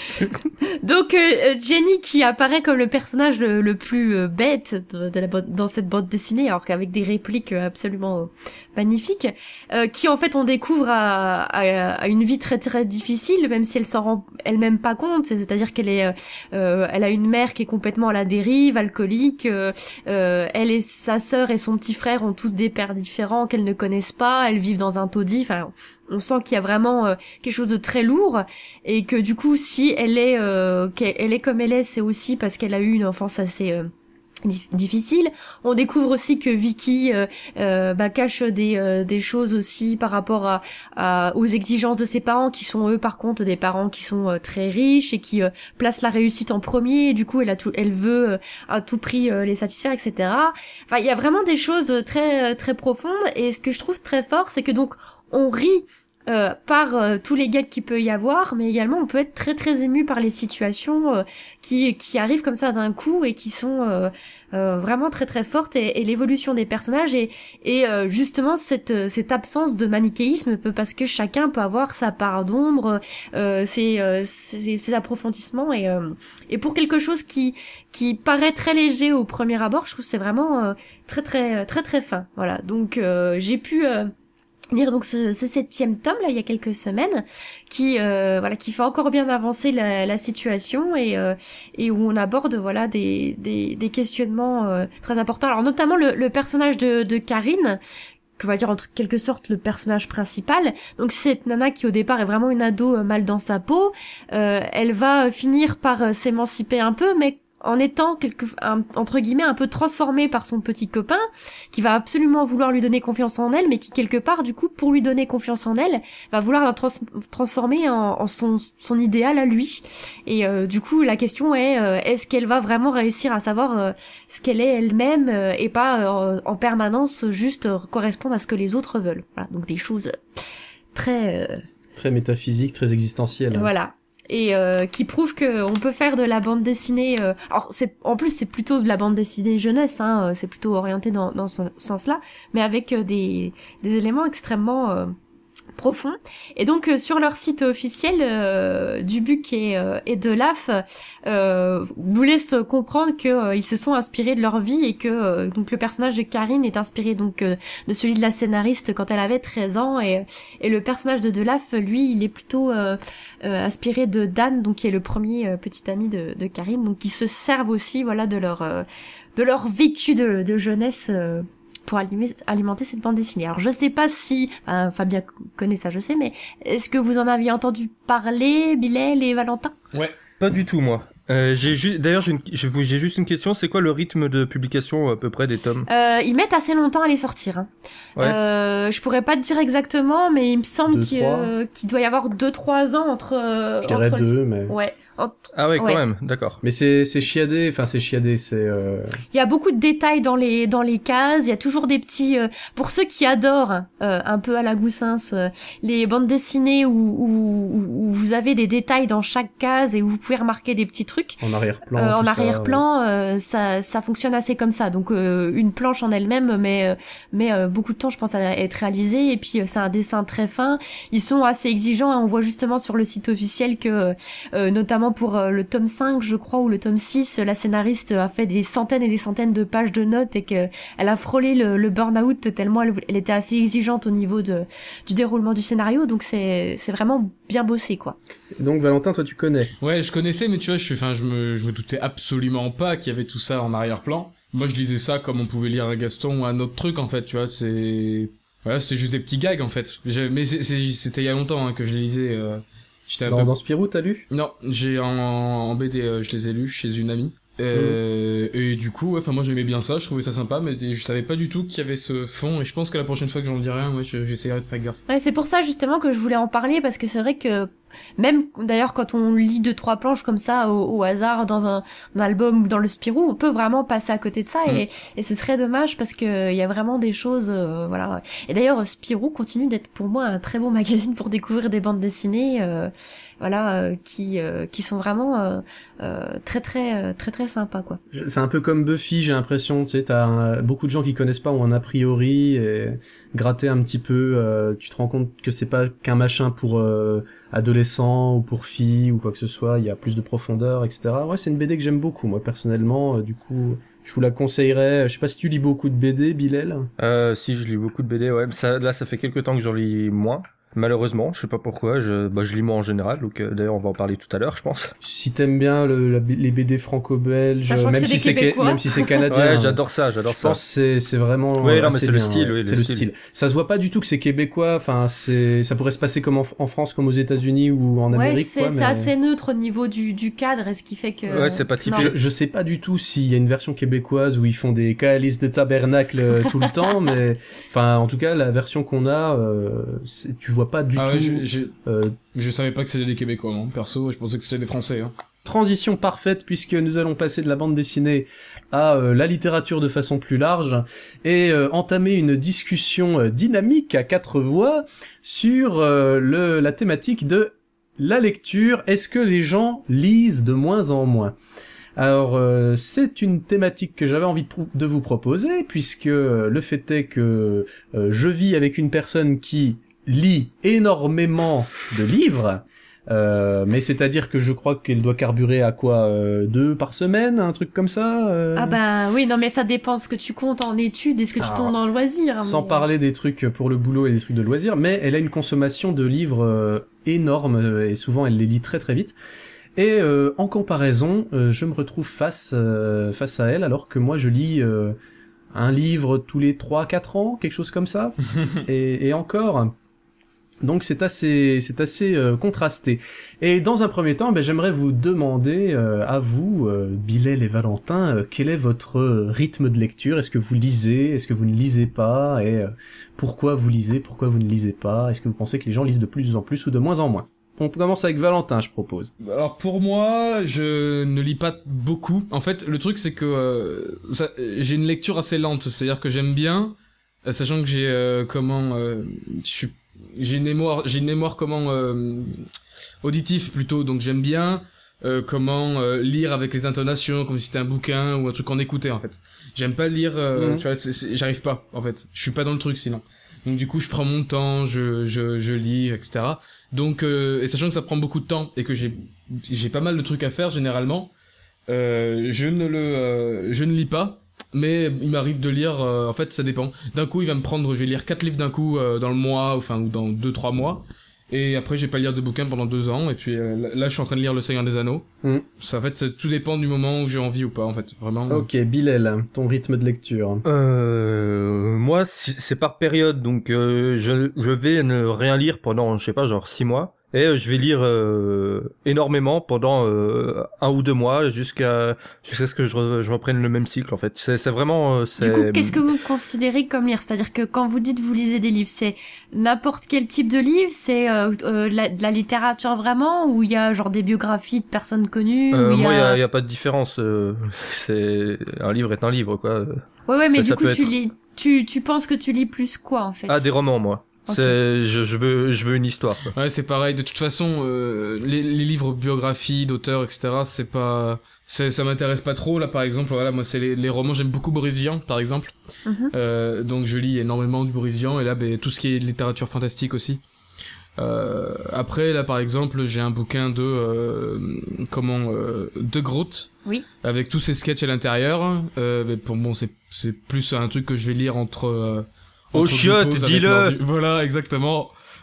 Donc euh, Jenny qui apparaît comme le personnage le, le plus euh, bête de, de la bande, dans cette bande dessinée, alors qu'avec des répliques absolument euh, magnifiques, euh, qui en fait on découvre à, à, à une vie très très difficile, même si elle s'en rend elle-même pas compte. C'est-à-dire qu'elle est, euh, elle a une mère qui est complètement à la dérive, alcoolique. Euh, euh, elle et sa sœur et son petit frère ont tous des pères différents qu'elles ne connaissent pas. Elles vivent dans un taudis. Enfin, on sent qu'il y a vraiment euh, quelque chose de très lourd et que du coup, si elle est, euh, qu'elle est comme elle est, c'est aussi parce qu'elle a eu une enfance assez euh, difficile. On découvre aussi que Vicky euh, euh, bah, cache des euh, des choses aussi par rapport à, à aux exigences de ses parents, qui sont eux par contre des parents qui sont euh, très riches et qui euh, placent la réussite en premier. Et du coup, elle a tout, elle veut euh, à tout prix euh, les satisfaire, et cetera. Enfin, il y a vraiment des choses très très profondes. Et ce que je trouve très fort, c'est que donc on rit Euh, par euh, tous les gags qu'il peut y avoir, mais également on peut être très très ému par les situations euh, qui qui arrivent comme ça d'un coup et qui sont euh, euh, vraiment très très fortes, et, et l'évolution des personnages et et euh, justement cette cette absence de manichéisme, parce que chacun peut avoir sa part d'ombre, euh, ses, euh, ses ses approfondissements, et euh, et pour quelque chose qui qui paraît très léger au premier abord, je trouve que c'est vraiment euh, très très très très fin. Voilà, donc euh, j'ai pu euh, lire donc ce, ce septième tome là il y a quelques semaines, qui euh, voilà qui fait encore bien avancer la, la situation, et euh, et où on aborde voilà des des, des questionnements euh, très importants. Alors notamment le, le personnage de, de Karine, qu'on va dire en quelque sorte le personnage principal. Donc cette nana qui au départ est vraiment une ado euh, mal dans sa peau, euh, elle va finir par euh, s'émanciper un peu, mais en étant quelque, un, entre guillemets un peu transformée par son petit copain, qui va absolument vouloir lui donner confiance en elle, mais qui quelque part du coup pour lui donner confiance en elle va vouloir la trans- transformer en, en son, son idéal à lui. Et euh, du coup la question est euh, est-ce qu'elle va vraiment réussir à savoir euh, ce qu'elle est elle-même, euh, et pas euh, en permanence juste euh, correspondre à ce que les autres veulent. Voilà, donc des choses très euh, très métaphysiques, très existentielles. Voilà. Et euh, qui prouve que on peut faire de la bande dessinée. Euh, alors c'est en plus c'est plutôt de la bande dessinée jeunesse, hein, c'est plutôt orienté dans dans ce sens-là, mais avec euh, des des éléments extrêmement euh, profonds. Et donc euh, sur leur site officiel, euh, Dubuc et euh, et Delaf euh, nous laissent comprendre que euh, ils se sont inspirés de leur vie, et que euh, donc le personnage de Karine est inspiré donc euh, de celui de la scénariste quand elle avait treize ans, et et le personnage de Delaf, lui, il est plutôt euh, Euh, inspiré de Dan, donc qui est le premier euh, petit ami de, de Karine, donc qui se servent aussi voilà de leur euh, de leur vécu de, de jeunesse euh, pour alimenter, alimenter cette bande dessinée. Alors je sais pas si euh, Fabien connaît ça, je sais, mais est-ce que vous en aviez entendu parler, Bilal et Valentin? Ouais. Pas du tout, moi. Euh, j'ai juste, d'ailleurs, j'ai, une... j'ai juste une question. C'est quoi le rythme de publication à peu près des tomes? euh, Ils mettent assez longtemps à les sortir. Hein. Ouais. Euh, je pourrais pas te dire exactement, mais il me semble Deux, qu'il, euh, qu'il doit y avoir deux trois ans entre. Euh, Je dirais entre deux, le... mais. Ouais. Entre... Ah ouais, quand ouais. même, d'accord. Mais c'est c'est chiadé, enfin c'est chiadé, c'est. Euh... Il y a beaucoup de détails dans les dans les cases. Il y a toujours des petits. Euh, pour ceux qui adorent euh, un peu à la Goussens euh, les bandes dessinées où, où où vous avez des détails dans chaque case et où vous pouvez remarquer des petits trucs. En arrière-plan. Euh, en tout arrière-plan, ça, ouais. euh, ça ça fonctionne assez comme ça. Donc euh, une planche en elle-même, mais euh, mais euh, beaucoup de temps, je pense, à être réalisé. Et puis euh, c'est un dessin très fin. Ils sont assez exigeants. Hein. On voit justement sur le site officiel que euh, notamment pour euh, le tome cinq, je crois, ou le tome six, la scénariste a fait des centaines et des centaines de pages de notes, et que elle a frôlé le, le burn-out tellement elle, elle était assez exigeante au niveau de du déroulement du scénario. Donc c'est c'est vraiment bien bossé, quoi. Donc Valentin, toi tu connais? Ouais, je connaissais, mais tu vois, je suis, enfin, je me, je me doutais absolument pas qu'il y avait tout ça en arrière-plan. Moi, je lisais ça comme on pouvait lire un Gaston ou un autre truc, en fait, tu vois, c'est... Voilà, c'était juste des petits gags en fait. J'ai- Mais c'est- c'est- c'était il y a longtemps hein, que je les lisais. Euh... J'étais un Dans, peu... dans Spirou, t'as lu? Non, j'ai en, en B D, euh, je les ai lus chez une amie. Euh, Et du coup, enfin moi j'aimais bien ça, je trouvais ça sympa, mais je savais pas du tout qu'il y avait ce fond. Et je pense que la prochaine fois que j'en dirai un, ouais, je- j'essaierai de faire gaffe. Ouais, c'est pour ça justement que je voulais en parler parce que c'est vrai que même d'ailleurs quand on lit deux trois planches comme ça au, au hasard dans un, un album ou dans le Spirou, on peut vraiment passer à côté de ça et, et ce serait dommage parce que il y a vraiment des choses euh, voilà. Et d'ailleurs Spirou continue d'être pour moi un très bon magazine pour découvrir des bandes dessinées euh, voilà euh, qui euh, qui sont vraiment euh, euh, très très euh, très très sympas quoi. C'est un peu comme Buffy, j'ai l'impression, tu sais, t'as un- beaucoup de gens qui connaissent pas ou un a priori, et gratter un petit peu, euh, tu te rends compte que c'est pas qu'un machin pour euh, adolescents ou pour filles ou quoi que ce soit, il y a plus de profondeur, et cetera. Ouais, c'est une B D que j'aime beaucoup, moi, personnellement, euh, du coup, je vous la conseillerais. Je sais pas si tu lis beaucoup de B D, Bilal. Euh, si, je lis beaucoup de B D, ouais. Ça, là, ça fait quelques temps que j'en lis moins. Malheureusement, je sais pas pourquoi, je, bah, je lis moins en général, donc euh, d'ailleurs on va en parler tout à l'heure, je pense. Si t'aimes bien le, la- les B D franco-belges, Sachant que même c'est si des c'est Québécois. même si c'est canadien. Ouais, hein. j'adore ça, j'adore Je ça. pense que c'est c'est vraiment Oui, non, mais assez c'est le bien, style, ouais. oui, le c'est le style. style. Ça se voit pas du tout que c'est québécois, enfin c'est ça pourrait se passer comme en, en France comme aux États-Unis ou en Ouais, Amérique c'est quoi, c'est mais assez neutre au niveau du du cadre et ce qui fait que Ouais, c'est pas typique. Non. je, je sais pas du tout s'il y a une version québécoise où ils font des calices de tabernacle euh, tout le temps, mais enfin en tout cas la version qu'on a, euh, c'est- tu vois pas du Ah tout. ouais, je, je, euh, je savais pas que c'était des Québécois, non. Perso, je pensais que c'était des Français. Hein. Transition parfaite puisque nous allons passer de la bande dessinée à euh, la littérature de façon plus large et euh, entamer une discussion euh, dynamique à quatre voix sur euh, le, la thématique de la lecture. Est-ce que les gens lisent de moins en moins ? Alors euh, c'est une thématique que j'avais envie de, pro- de vous proposer puisque euh, le fait est que euh, je vis avec une personne qui lit énormément de livres. Euh, mais c'est-à-dire que je crois qu'elle doit carburer à quoi euh, deux par semaine, un truc comme ça euh... Ah bah oui, non mais ça dépend ce que tu comptes en études et ce que tu Alors, comptes en loisirs. Sans mais- parler des trucs pour le boulot et des trucs de loisirs, mais elle a une consommation de livres euh, énorme euh, et souvent elle les lit très très vite. Et euh, en comparaison, euh, je me retrouve face euh, face à elle alors que moi je lis euh, un livre tous les trois quatre ans, quelque chose comme ça, et, et encore. Donc c'est assez c'est assez euh, contrasté. Et dans un premier temps, ben, j'aimerais vous demander euh, à vous, euh, Bilal et Valentin, euh, quel est votre euh, rythme de lecture ? Est-ce que vous lisez ? Est-ce que vous ne lisez pas ? Et euh, pourquoi vous lisez ? Pourquoi vous ne lisez pas ? Est-ce que vous pensez que les gens lisent de plus en plus ou de moins en moins ? On commence avec Valentin, je propose. Alors pour moi, je ne lis pas beaucoup. En fait, le truc c'est que euh, ça- j'ai une lecture assez lente, c'est-à-dire que j'aime bien, euh, sachant que j'ai euh, comment, euh, je suis- j'ai une mémoire, j'ai une mémoire comment euh, auditif plutôt, donc j'aime bien euh, comment euh, lire avec les intonations, comme si c'était un bouquin ou un truc qu'on écoutait en fait. J'aime pas lire, euh, Mhm. tu vois, c'est- c'est- j'arrive pas en fait. Je suis pas dans le truc sinon. Donc du coup, je prends mon temps, je je je lis, et cetera. Donc euh, et sachant que ça prend beaucoup de temps et que j'ai j'ai pas mal de trucs à faire généralement, euh, je ne le euh, je ne lis pas. Mais il m'arrive de lire, euh, en fait ça dépend. D'un coup il va me prendre, je vais lire quatre livres d'un coup euh, dans le mois, enfin ou dans deux trois mois. Et après j'ai pas lire de bouquin pendant deux ans. Et puis euh, là, là, je suis en train de lire Le Seigneur des Anneaux. Mm. Ça en fait ça, tout dépend du moment où j'ai envie ou pas en fait. Vraiment. Ok, Bilal, ton rythme de lecture. Euh, moi, si- c'est par période, donc euh, je, je vais ne rien lire pendant, je sais pas, genre six mois, et euh, je vais lire euh, énormément pendant euh, un ou deux mois jusqu'à jusqu'à ce que je, re- je reprenne le même cycle. En fait, c'est c'est vraiment. euh, Du c'est- coup, qu'est-ce que vous considérez comme lire ? C'est-à-dire que quand vous dites vous lisez des livres, c'est n'importe quel type de livre ? C'est euh, euh, la- de la littérature vraiment ? Ou il y a genre des biographies de personnes connues Euh, ou il y moi, il y a... a, y a pas de différence. euh, c'est un livre est un livre, quoi. Ouais, ouais, mais Ça- du ça coup, peut tu être- lis... Tu, tu penses que tu lis plus quoi, en fait ? Ah, des romans, moi. Ok. C'est, je, je veux, je veux une histoire. Quoi. Ouais, c'est pareil. De toute façon, euh, les, les livres biographies d'auteurs, et cetera. C'est pas, c'est, ça m'intéresse pas trop. Là, par exemple, voilà, moi, c'est les, les romans. J'aime beaucoup Boris Vian, par exemple. Mhm. Euh, donc, je lis énormément du Boris Vian. Et là, ben, tout ce qui est littérature fantastique aussi. Euh, après, là, par exemple, j'ai un bouquin de euh, comment euh, de Groot. Oui. Avec tous ses sketchs à l'intérieur. Euh, mais pour bon, c'est c'est plus un truc que je vais lire entre. Euh, Oh, entre deux chiotte, pauses avec dis-le. l'ordi. Voilà, exactement.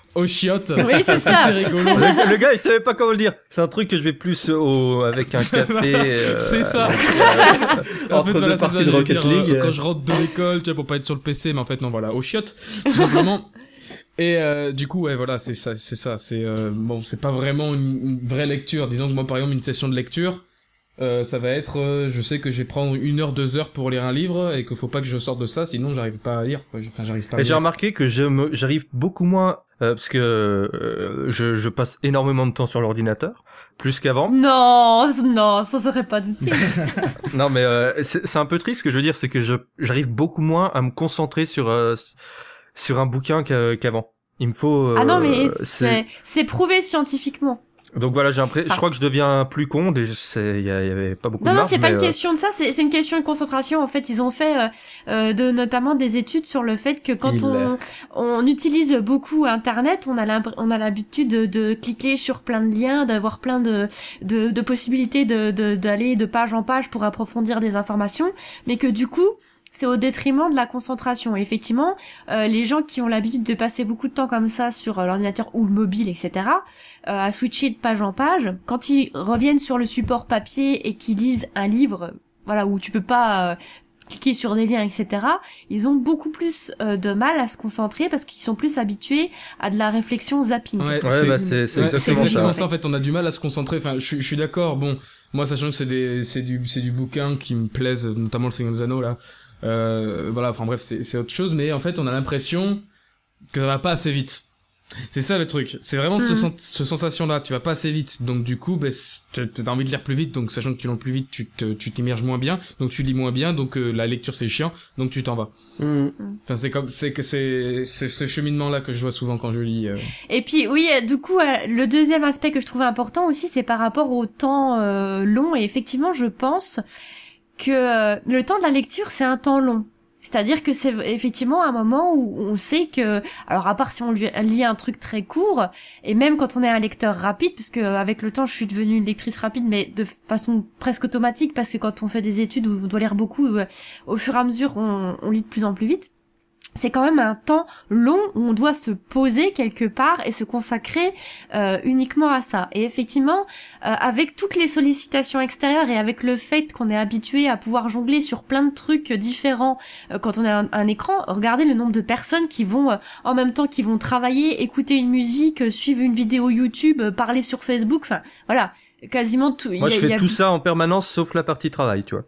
aux chiottes. Oui, c'est ça. C'est rigolo. Le, le gars, il savait pas comment le dire. C'est un truc que je vais plus au, avec un café. Euh, c'est ça. avec, euh, Entre deux voilà, parties ça, de Rocket dire, League. Euh, quand je rentre de l'école, tu vois, pour pas être sur le P C, mais en fait, non, voilà, aux chiottes, tout simplement. Et euh, du coup, ouais, voilà, c'est ça, c'est ça. C'est euh, bon, c'est pas vraiment une, une vraie lecture. Disons que moi, par exemple, une session de lecture, euh, ça va être, euh, je sais que je vais prendre une heure, deux heures pour lire un livre et qu'il faut pas que je sorte de ça, sinon j'arrive pas à lire. Enfin, j'arrive pas. À et lire. j'ai remarqué que je me, j'arrive beaucoup moins euh, parce que euh, je, je passe énormément de temps sur l'ordinateur, plus qu'avant. Non, non, ça serait pas douté. Non, mais euh, c'est, c'est un peu triste. Ce que je veux dire, c'est que je, j'arrive beaucoup moins à me concentrer sur euh, sur un bouquin qu'a, qu'avant. Il me faut. Euh, ah non, mais c'est... c'est c'est prouvé scientifiquement. Donc voilà, j'ai l'impression, Ah. je crois que je deviens plus con. Déjà, c'est, il y, y avait pas beaucoup Non, de non, marge. c'est pas mais, une euh, question de ça, c'est, c'est une question de concentration. En fait, ils ont fait euh, euh, de notamment des études sur le fait que quand Il on l'est. on utilise beaucoup Internet, on a l'imp- on a l'habitude de, de cliquer sur plein de liens, d'avoir plein de de, de possibilités de, de d'aller de page en page pour approfondir des informations, mais que du coup c'est au détriment de la concentration. Et effectivement, euh, les gens qui ont l'habitude de passer beaucoup de temps comme ça sur euh, l'ordinateur ou le mobile, et cetera, euh, à switcher de page en page, quand ils reviennent sur le support papier et qu'ils lisent un livre, voilà, où tu peux pas euh, cliquer sur des liens, et cetera, ils ont beaucoup plus euh, de mal à se concentrer parce qu'ils sont plus habitués à de la réflexion zapping. Ouais, Ouais, c'est, bah, c'est, c'est ouais, exactement, c'est exactement ça. ça. En fait, on a du mal à se concentrer. Enfin, je, suis- je suis d'accord. Bon, moi, sachant que c'est des, c'est du, c'est du bouquin qui me plaise, notamment le Seigneur des Anneaux là. Euh, voilà. Enfin bref, c'est, c'est autre chose. Mais en fait, on a l'impression que ça va pas assez vite. C'est ça le truc. C'est vraiment ce, Mhm. sen- ce sensation-là. Tu vas pas assez vite. Donc du coup, ben, t'as, t'as envie de lire plus vite. Donc sachant que tu lis plus vite, tu te, tu t'immerges moins bien. Donc tu lis moins bien. Donc euh, la lecture c'est chiant. Donc tu t'en vas. Mhm. Enfin c'est comme, c'est que c'est, c'est ce cheminement-là que je vois souvent quand je lis. Euh... Et puis oui, euh, du coup, euh, le deuxième aspect que je trouvais important aussi, c'est par rapport au temps euh, long. Et effectivement, je pense que euh, le temps de la lecture, c'est un temps long. C'est-à-dire que c'est effectivement un moment où on sait que, alors à part si on lui- lit un truc très court, et même quand on est un lecteur rapide, parce que avec le temps je suis devenue une lectrice rapide, mais de façon presque automatique, parce que quand on fait des études où on doit lire beaucoup, euh, au fur et à mesure on, on lit de plus en plus vite. C'est quand même un temps long où on doit se poser quelque part et se consacrer euh, uniquement à ça. Et effectivement, euh, avec toutes les sollicitations extérieures et avec le fait qu'on est habitué à pouvoir jongler sur plein de trucs différents euh, quand on a un, un écran, regardez le nombre de personnes qui vont euh, en même temps qui vont travailler, écouter une musique, euh, suivre une vidéo YouTube, euh, parler sur Facebook, enfin voilà, quasiment tout. Moi, il y a- je fais il y a- tout ça en permanence, sauf la partie travail, tu vois.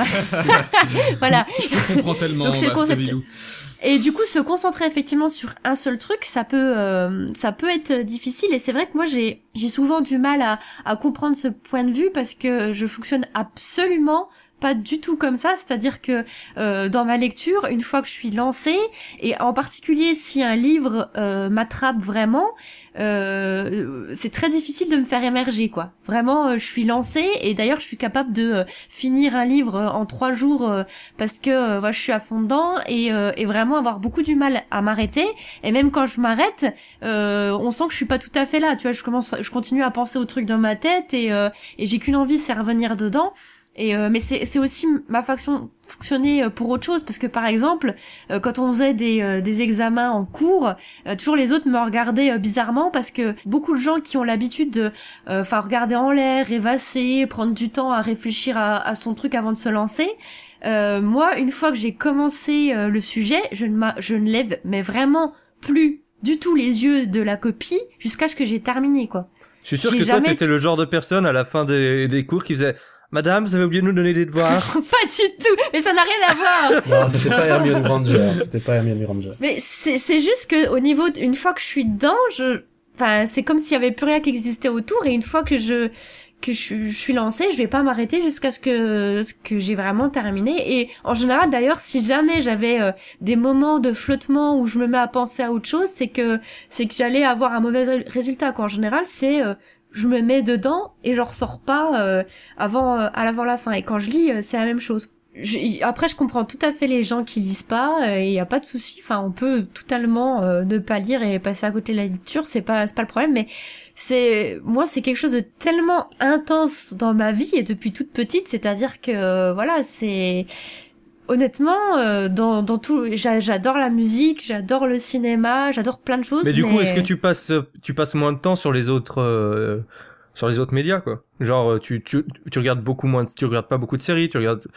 voilà. Je comprends tellement. Donc, c'est le bah, concept. Bilou. Et du coup, se concentrer effectivement sur un seul truc, ça peut, euh, ça peut être difficile. Et c'est vrai que moi, j'ai, j'ai souvent du mal à, à comprendre ce point de vue parce que je fonctionne absolument pas du tout comme ça, c'est-à-dire que euh, dans ma lecture, une fois que je suis lancée, et en particulier si un livre euh, m'attrape vraiment, euh, c'est très difficile de me faire émerger, quoi. Vraiment, euh, je suis lancée, et d'ailleurs, je suis capable de euh, finir un livre euh, en trois jours euh, parce que euh, voilà, je suis à fond dedans, et, euh, et vraiment avoir beaucoup du mal à m'arrêter. Et même quand je m'arrête, euh, on sent que je suis pas tout à fait là. Tu vois, je commence, je continue à penser aux trucs dans ma tête, et, euh, et j'ai qu'une envie, c'est revenir dedans. Et euh, mais c'est c'est aussi ma façon fonctionner pour autre chose, parce que par exemple euh, quand on faisait des euh, des examens en cours, euh, toujours les autres me regardaient euh, bizarrement, parce que beaucoup de gens qui ont l'habitude de enfin euh, regarder en l'air, rêvasser, prendre du temps à réfléchir à, à son truc avant de se lancer, euh, moi une fois que j'ai commencé euh, le sujet, je ne m'a, je ne lève mais vraiment plus du tout les yeux de la copie jusqu'à ce que j'ai terminé, quoi. Je suis sûr J'ai que toi, jamais- t'étais le genre de personne à la fin des, des cours qui faisait Madame, vous avez oublié de nous donner des devoirs. Pas du tout, mais ça n'a rien à voir. Non, c'était pas Hermione Granger. C'était pas Hermione Granger. Mais c'est c'est juste que au niveau d- une fois que je suis dedans, je enfin c'est comme s'il y avait plus rien qui existait autour, et une fois que je que je, je suis lancée, je vais pas m'arrêter jusqu'à ce que ce que j'ai vraiment terminé. Et en général d'ailleurs, si jamais j'avais euh, des moments de flottement où je me mets à penser à autre chose, c'est que c'est que j'allais avoir un mauvais ré- résultat, quoi. En général, c'est euh, je me mets dedans et je ressors pas euh, avant euh, à l'avant la fin. Et quand je lis, euh, c'est la même chose. Je- après, je comprends tout à fait les gens qui lisent pas, il y a pas de souci. Enfin, on peut totalement euh, ne pas lire et passer à côté de la lecture, c'est pas c'est pas le problème. Mais c'est moi, c'est quelque chose de tellement intense dans ma vie et depuis toute petite, c'est-à-dire que euh, voilà, c'est honnêtement, euh, dans, dans tout, j'a- j'adore la musique, j'adore le cinéma, j'adore plein de choses. Mais du coup, mais- est-ce que tu passes, tu passes moins de temps sur les autres, euh, sur les autres médias, quoi? Genre, tu, tu, tu regardes beaucoup moins, de- tu regardes pas beaucoup de séries, tu regardes,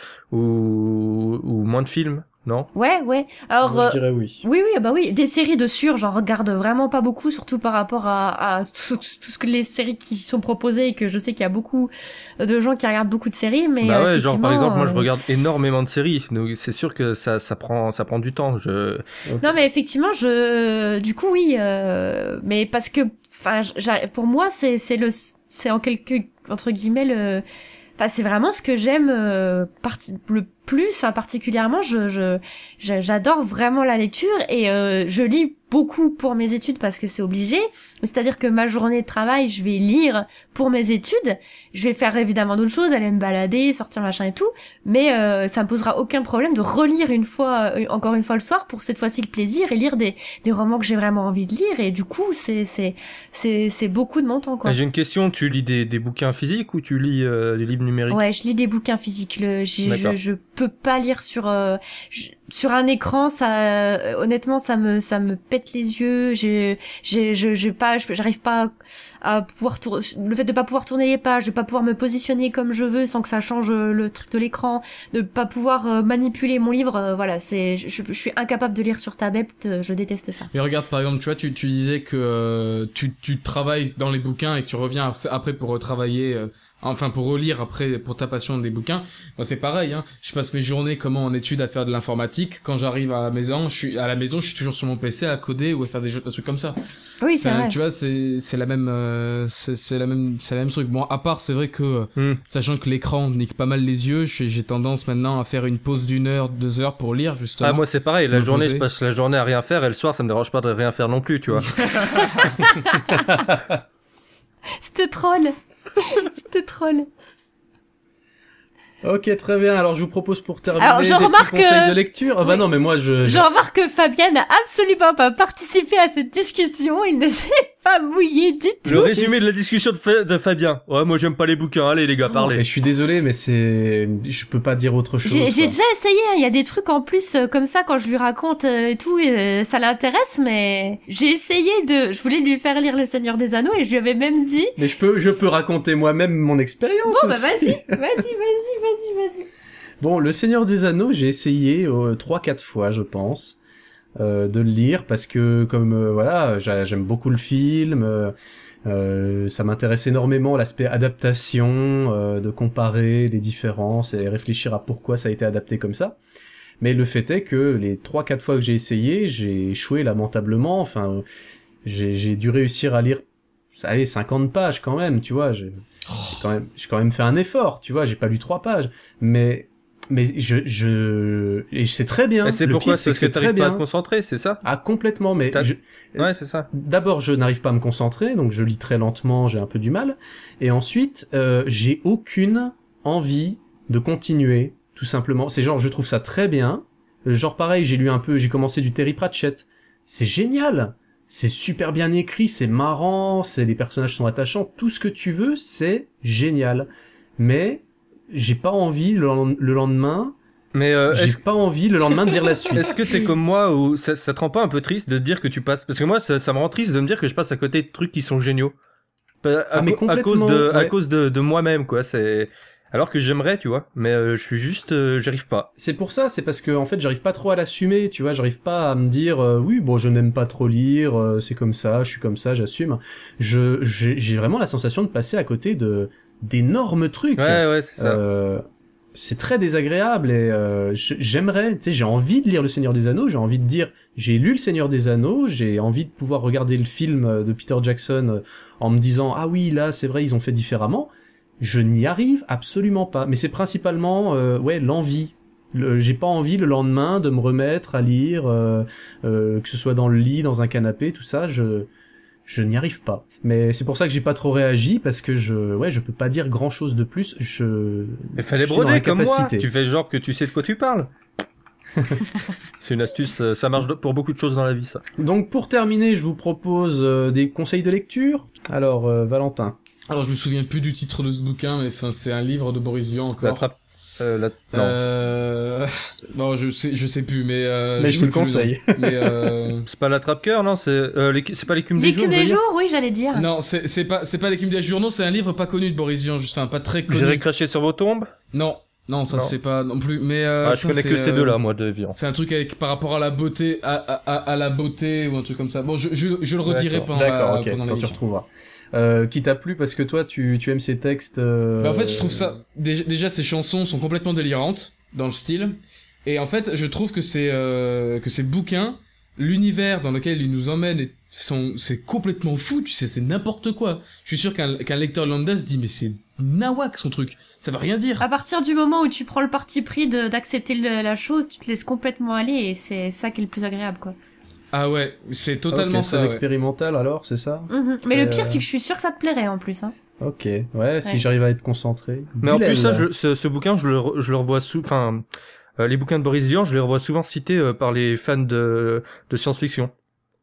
ou, ou moins de films, non? Ouais, ouais. Alors, Moi, euh, je dirais oui. oui, oui, bah oui. Des séries de sûr, j'en regarde vraiment pas beaucoup, surtout par rapport à, à tout, tout ce que les séries qui sont proposées et que je sais qu'il y a beaucoup de gens qui regardent beaucoup de séries, mais Bah euh, ouais, genre par effectivement, exemple, moi je euh, regarde énormément de séries, donc c'est sûr que ça, ça prend, ça prend du temps. Je, Non, mais effectivement, je, du coup, oui, euh, mais parce que, enfin, j'a- pour moi, c'est, c'est le, c'est en quelque, entre guillemets, le, enfin, c'est vraiment ce que j'aime, euh, parti- le plus, hein, particulièrement, je, je, je- j'adore vraiment la lecture et, euh, je lis beaucoup pour mes études parce que c'est obligé. C'est-à-dire que ma journée de travail, je vais lire pour mes études. Je vais faire évidemment d'autres choses, aller me balader, sortir machin et tout. Mais euh, ça me posera aucun problème de relire une fois, euh, encore une fois le soir, pour cette fois-ci le plaisir et lire des, des romans que j'ai vraiment envie de lire. Et du coup, c'est c'est c'est c'est beaucoup de mon temps, quoi. J'ai une question, tu lis des, des bouquins physiques ou tu lis euh, des livres numériques? Ouais, je lis des bouquins physiques. Le, j'ai- D'accord. je, je peux pas lire sur euh, je- sur un écran. Ça, euh, honnêtement, ça me ça me pète les yeux. J'ai j'ai je j'ai pas, je- j'arrive pas à, à pouvoir tour... le fait de pas pouvoir tourner les pages, de pas pouvoir me positionner comme je veux sans que ça change euh, le truc de l'écran, de pas pouvoir euh, manipuler mon livre. euh, voilà, c'est je, je suis incapable de lire sur tablette. euh, Je déteste ça. Mais regarde, par exemple, tu vois, tu, tu disais que euh, tu, tu travailles dans les bouquins et que tu reviens après pour retravailler, euh, enfin pour relire après pour ta passion des bouquins. Moi, c'est pareil, hein. Je passe mes journées comme en études à faire de l'informatique. Quand j'arrive à la maison, je suis à la maison, je suis toujours sur mon P C à coder ou à faire des jeux, des trucs comme ça. Oui, c'est vrai. Tu vois, c'est c'est la même, euh, c'est c'est la même, c'est la même truc. Bon, à part, c'est vrai que Hmm. sachant que l'écran nique pas mal les yeux, j'ai j'ai tendance maintenant à faire une pause d'une heure, deux heures pour lire justement. Ah, moi c'est pareil, la Me journée, poser. je passe la journée à rien faire et le soir, ça me dérange pas de rien faire non plus, tu vois. C'était troll. C'était troll. Ok, très bien. Alors, je vous propose pour terminer Alors, je des petits remarque conseils que- de lecture. Ah bah Oui. non, mais moi, je... Je remarque que Fabien n'a absolument pas participé à cette discussion. Il ne s'est pas mouillé du tout. Le résumé de la discussion de, Fa- de Fabien. Ouais, moi j'aime pas les bouquins, allez les gars, Mais parlez. je suis désolé, mais c'est... Je peux pas dire autre chose. J'ai j'ai quoi. déjà essayé, hein. Il y a des trucs en plus euh, comme ça quand je lui raconte euh, et tout, euh, ça l'intéresse, mais j'ai essayé de... Je voulais lui faire lire Le Seigneur des Anneaux et je lui avais même dit... Mais je peux, je peux raconter moi-même mon expérience Bon, bah aussi. vas-y, vas-y, vas-y, vas-y, vas-y. Bon, Le Seigneur des Anneaux, j'ai essayé euh, trois, quatre fois, je pense, euh, de le lire parce que, comme euh, voilà, j'a- j'aime beaucoup le film. Euh, euh, ça m'intéresse énormément l'aspect adaptation, euh, de comparer les différences et réfléchir à pourquoi ça a été adapté comme ça. Mais le fait est que les trois, quatre fois que j'ai essayé, j'ai échoué lamentablement. Enfin, euh, j'ai j'ai dû réussir à lire, allez, cinquante pages quand même, tu vois. J'ai j'ai quand même, j'ai quand même fait un effort, tu vois. J'ai pas lu trois pages, mais mais je je et c'est très bien. Et c'est Le pourquoi pire, c'est c'est que c'est que t'arrives très pas à bien. te concentrer, c'est ça? Ah, complètement, mais T'as- je- Ouais, c'est ça. d'abord je n'arrive pas à me concentrer, donc je lis très lentement, j'ai un peu du mal, et ensuite euh, j'ai aucune envie de continuer, tout simplement. C'est genre, je trouve ça très bien. Genre pareil, j'ai lu un peu, j'ai commencé du Terry Pratchett. C'est génial, c'est super bien écrit, c'est marrant, c'est les personnages sont attachants, tout ce que tu veux, c'est génial. Mais j'ai pas envie le, len- le lendemain, Mais euh, j'ai est-ce pas envie le lendemain de lire la suite. est-ce que t'es comme moi ou ça, ça te rend pas un peu triste de te dire que tu passes, parce que moi ça, ça me rend triste de me dire que je passe à côté de trucs qui sont géniaux. Pas- À, Ah, mais co- à cause complètement, de, à ouais. cause de, de moi-même, quoi. C'est alors que j'aimerais, tu vois, mais euh, je suis juste, euh, j'arrive pas. C'est pour ça, c'est parce que en fait, j'arrive pas trop à l'assumer, tu vois, j'arrive pas à me dire euh, oui, bon, je n'aime pas trop lire, euh, c'est comme ça, je suis comme ça, j'assume. Je j'ai j'ai vraiment la sensation de passer à côté de d'énormes trucs. Ouais, ouais, c'est ça. Euh, c'est très désagréable et euh, j- j'aimerais, tu sais, j'ai envie de lire Le Seigneur des Anneaux, j'ai envie de dire j'ai lu Le Seigneur des Anneaux, j'ai envie de pouvoir regarder le film euh, de Peter Jackson euh, en me disant ah oui, là, c'est vrai, ils ont fait différemment. Je n'y arrive absolument pas. Mais c'est principalement euh, ouais l'envie. Le- j'ai pas envie le lendemain de me remettre à lire, euh, euh, que ce soit dans le lit, dans un canapé, tout ça. Je je n'y arrive pas. Mais c'est pour ça que j'ai pas trop réagi parce que je ouais je peux pas dire grand chose de plus. Je Il fallait je suis dans broder comme moi. l'incapacité. Tu fais genre que tu sais de quoi tu parles. C'est une astuce, euh, ça marche de- pour beaucoup de choses dans la vie, ça. Donc pour terminer, je vous propose euh, des conseils de lecture. Alors euh, Valentin. Alors je me souviens plus du titre de ce bouquin, mais enfin c'est un livre de Boris Vian La encore. trappe. euh, la... Non. Euh... Non, je sais, je sais plus, mais. Euh, Mais je je te sais le plus conseille. nom. Mais euh... C'est pas l'attrape-cœur, non? C'est euh, l'écu- c'est pas l'écume des jours. L'écume je veux des dire jours, oui, j'allais dire. non, c'est c'est pas c'est pas l'équipe des journaux, c'est un livre pas connu de Boris Vian, juste enfin pas très connu. J'irai cracher sur vos tombes. Non, non, ça Non. c'est pas non plus. Mais euh, Ah, je putain, connais c'est, que ces euh, deux-là, moi, de Vian. C'est un truc avec par rapport à la beauté, à, à, à, à la beauté ou un truc comme ça. Bon, je je, je le redirai D'accord. pendant D'accord, la, ok, pendant quand tu l'émission. retrouveras. Euh, qui t'a plu parce que toi, tu, tu aimes ces textes. Euh... Bah, en fait, je trouve ça déjà, déjà ces chansons sont complètement délirantes dans le style, et en fait, je trouve que c'est euh, que ces bouquins, l'univers dans lequel ils nous emmènent, est- sont c'est complètement fou. Tu sais, c'est n'importe quoi. Je suis sûr qu'un qu'un lecteur lambda se dit mais c'est nawak son truc. Ça veut rien dire. À partir du moment où tu prends le parti pris de, d'accepter le- la chose, tu te laisses complètement aller et c'est ça qui est le plus agréable, quoi. Ah ouais, c'est Ok, totalement très ça. Ouais. expérimental alors, c'est ça? Mhm. Mais le Euh, pire, c'est que je suis sûre que ça te plairait en plus, hein. Ok, ouais, si Ouais. j'arrive à être concentré. Mais en Bilal, plus, ça, là. je, ce, ce bouquin, je le, re- je le revois sous, enfin, euh, les bouquins de Boris Vian, je les revois souvent cités euh, par les fans de, de science-fiction.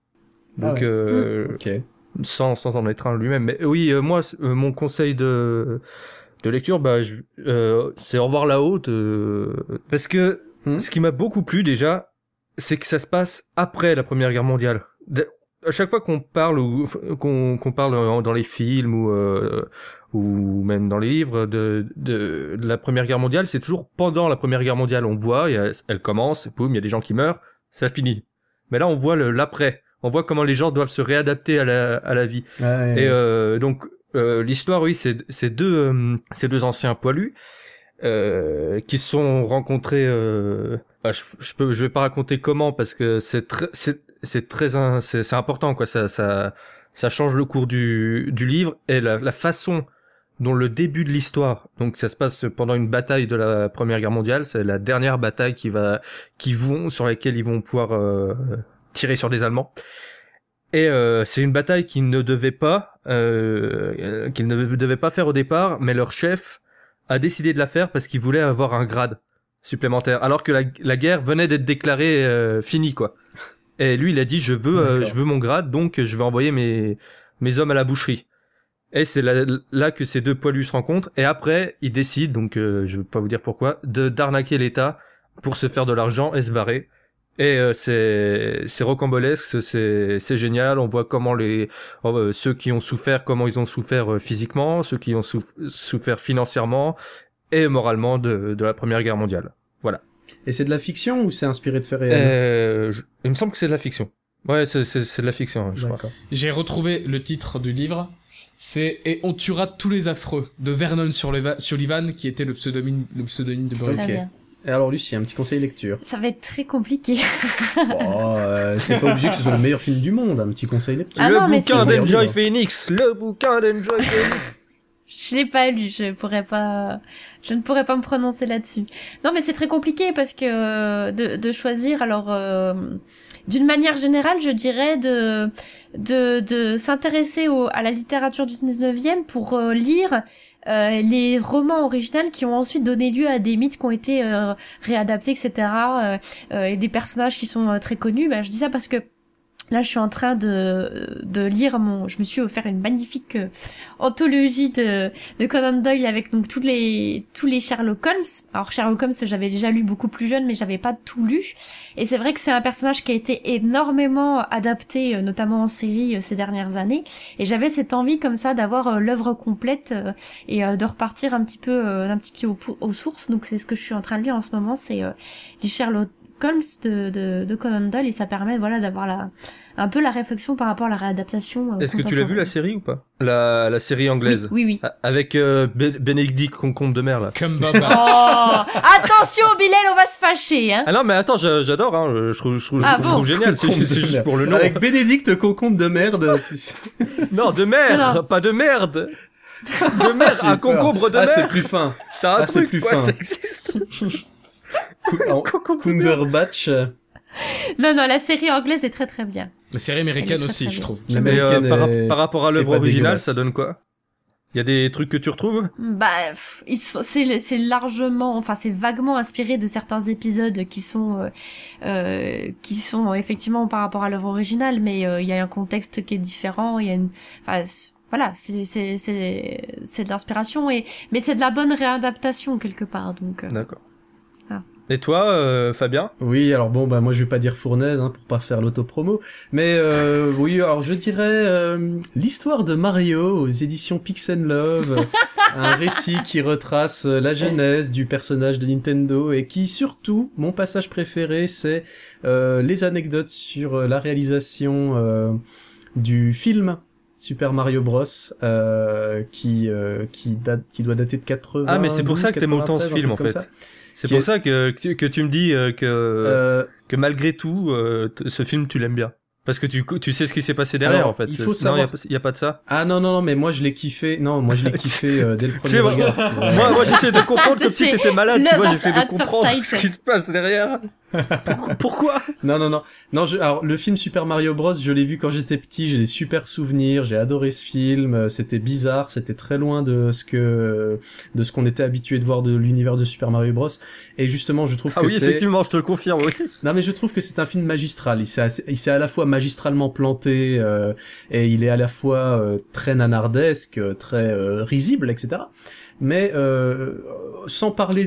Ah Donc, ouais. euh, Ok. sans, sans en être un lui-même. Mais oui, euh, moi, c- euh, mon conseil de, de lecture, bah, je, euh, c'est Au revoir là-haut, de... parce que Hmm. ce qui m'a beaucoup plu déjà, c'est que ça se passe après la Première Guerre mondiale. De- à chaque fois qu'on parle ou qu'on qu'on parle dans dans les films ou euh, ou même dans les livres de, de de la Première Guerre mondiale, c'est toujours pendant la Première Guerre mondiale. On voit, il y a- elle commence, boum, il y a des gens qui meurent, ça finit. Mais là, on voit le l'après. On voit comment les gens doivent se réadapter à la à la vie. Ouais, ouais, Et ouais. euh, donc euh, l'histoire, oui, c'est c'est deux euh, ces deux anciens poilus euh, qui se sont rencontrés. Euh, bah, je, je peux, je vais pas raconter comment parce que c'est très, c'est c'est très, in- c'est c'est important quoi. Ça ça ça change le cours du du livre et la, la façon dont le début de l'histoire. Donc ça se passe pendant une bataille de la Première Guerre mondiale. C'est la dernière bataille qui va qui vont sur laquelle ils vont pouvoir euh, tirer sur des Allemands. Et euh, c'est une bataille qu'ils ne devaient pas, euh, euh, qu'ils ne devaient pas faire au départ, mais leur chef a décidé de la faire parce qu'il voulait avoir un grade supplémentaire, alors que la, la guerre venait d'être déclarée euh, finie, quoi. Et lui, il a dit, je veux, euh, D'accord. je veux mon grade, donc je vais envoyer mes mes hommes à la boucherie. Et c'est là, là que ces deux poilus se rencontrent. Et après, ils décident, donc euh, je vais pas vous dire pourquoi, de d'arnaquer l'État pour se faire de l'argent et se barrer. Et euh, c'est c'est rocambolesque, c'est c'est génial. On voit comment les euh, ceux qui ont souffert, comment ils ont souffert euh, physiquement, ceux qui ont souf- souffert financièrement et moralement de de la Première Guerre mondiale. Voilà. Et c'est de la fiction ou c'est inspiré de faits réels? Euh, je- il me semble que c'est de la fiction. Ouais, c'est c'est c'est de la fiction, je crois. D'accord. J'ai retrouvé le titre du livre. C'est Et on tuera tous les affreux de Vernon Sullivan, Sullivan qui était le pseudonyme le pseudonyme de Boris. Ok. Très bien. Et alors Lucie, un petit conseil lecture. Ça va être très compliqué. Oh, euh, c'est pas obligé que ce soit le meilleur film du monde, un petit conseil lecture. Ah le non, mais bouquin c'est- d'Enjoy Phoenix, le bouquin d'Enjoy Phoenix. Je l'ai pas lu, je pourrais pas, je ne pourrais pas me prononcer là-dessus. Non, mais c'est très compliqué parce que euh, de, de choisir. Alors, euh, d'une manière générale, je dirais de de, de s'intéresser au, à la littérature du dix-neuvième pour euh, lire euh, les romans originaux qui ont ensuite donné lieu à des mythes qui ont été euh, réadaptés, et cetera. Euh, euh, et des personnages qui sont euh, très connus. Ben, je dis ça parce que là, je suis en train de de lire mon. Je me suis offert une magnifique euh, anthologie de de Conan Doyle avec donc tous les tous les Sherlock Holmes. Alors Sherlock Holmes, j'avais déjà lu beaucoup plus jeune, mais j'avais pas tout lu. Et c'est vrai que c'est un personnage qui a été énormément adapté, euh, notamment en série euh, ces dernières années. Et j'avais cette envie comme ça d'avoir euh, l'œuvre complète euh, et euh, de repartir un petit peu euh, un petit peu aux, aux sources. Donc c'est ce que je suis en train de lire en ce moment, c'est euh, les Sherlock Holmes de, de, de Conan Doyle, et ça permet voilà d'avoir la un peu la réflexion par rapport à la réadaptation. euh, Est-ce que tu l'as vu la série ou pas? La la série anglaise. Oui, oui, oui. A- Avec euh, Be- Bénédicte Concombre de mer là. Cumberbatch. Oh, attention, Bilal, on va se fâcher, hein. Ah non mais attends, j'a- j'adore, hein, je trouve, je trouve, Ah je bon trouve génial, c'est juste, c'est juste pour le nom. Avec Bénédicte Concombre de merde, tu sais. Non, de mer, Non, non. pas de merde. De mer, J'ai un peur. concombre de Ah, c'est mer. plus fin. C'est un ah, c'est truc, plus quoi, fin. ça existe. En- Cumberbatch. euh, Non, non, la série anglaise est très très bien. La série américaine Elle est très, aussi, très je bien. trouve. Mais euh, l'américaine par, rap- est- par rapport à l'œuvre pas originale, dégueulasse. ça donne quoi? Il y a des trucs que tu retrouves? Bah, pff, ils sont- c'est c'est largement, enfin c'est vaguement inspiré de certains épisodes qui sont euh, euh, qui sont effectivement par rapport à l'œuvre originale, mais euh, il y a un contexte qui est différent. Il y a une, enfin c- voilà, c'est c'est c'est c'est de l'inspiration et mais c'est de la bonne réadaptation quelque part donc. Euh... D'accord. Ah. Et toi, euh, Fabien? Oui, alors bon, bah moi je vais pas dire fournaise hein, pour pas faire l'autopromo, mais euh, oui, alors je dirais euh, l'histoire de Mario aux éditions Pix and Love, un récit qui retrace la genèse du personnage de Nintendo et qui surtout, mon passage préféré, c'est euh, les anecdotes sur la réalisation euh, du film Super Mario Bros euh, qui euh, qui date qui doit dater de quatre-vingts. Ah mais c'est pour ça que t'aimes autant ce film en fait. Ça. C'est pour est... ça que, que, que tu me dis euh, que, euh... que malgré tout, euh, t- ce film, tu l'aimes bien. Parce que tu, tu sais ce qui s'est passé derrière, Alors, en fait. Il faut non, savoir. Il n'y a, a pas de ça. Ah non, non, non, mais moi je l'ai kiffé. Non, moi je l'ai kiffé euh, dès le premier regard. Moi, moi, moi j'essaie de comprendre comme si t'étais malade, tu vois, j'essaie de comprendre sight. ce qui se passe derrière. Pourquoi? Non, non, non. Non, je, alors, le film Super Mario Bros, je l'ai vu quand j'étais petit, j'ai des super souvenirs, j'ai adoré ce film, c'était bizarre, c'était très loin de ce que, de ce qu'on était habitué de voir de l'univers de Super Mario Bros. Et justement, je trouve ah que oui, c'est... effectivement, je te le confirme, oui. Non, mais je trouve que c'est un film magistral. Il s'est, assez... il s'est à la fois magistralement planté, euh, et il est à la fois euh, très nanardesque, très euh, risible, et cetera. Mais euh, sans parler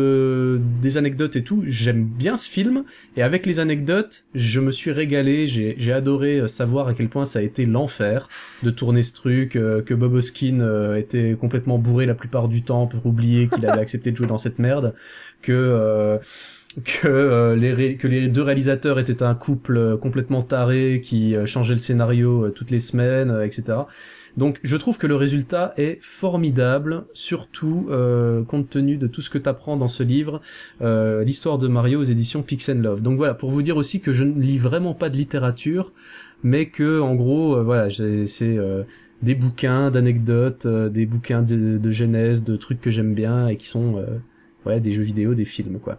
de des anecdotes et tout, j'aime bien ce film et avec les anecdotes, je me suis régalé, j'ai j'ai adoré savoir à quel point ça a été l'enfer de tourner ce truc, euh, que Bob Hoskins euh, était complètement bourré la plupart du temps pour oublier qu'il avait accepté de jouer dans cette merde, que euh, que euh, les ré... que les deux réalisateurs étaient un couple euh, complètement taré qui euh, changeait le scénario euh, toutes les semaines, euh, et cetera. Donc je trouve que le résultat est formidable, surtout euh, compte tenu de tout ce que t'apprends dans ce livre, euh, l'histoire de Mario aux éditions Pix and Love. Donc voilà, pour vous dire aussi que je ne lis vraiment pas de littérature, mais que en gros, euh, voilà, j'ai, c'est euh, des bouquins d'anecdotes, euh, des bouquins de, de genèse, de trucs que j'aime bien et qui sont euh, ouais, des jeux vidéo, des films, quoi.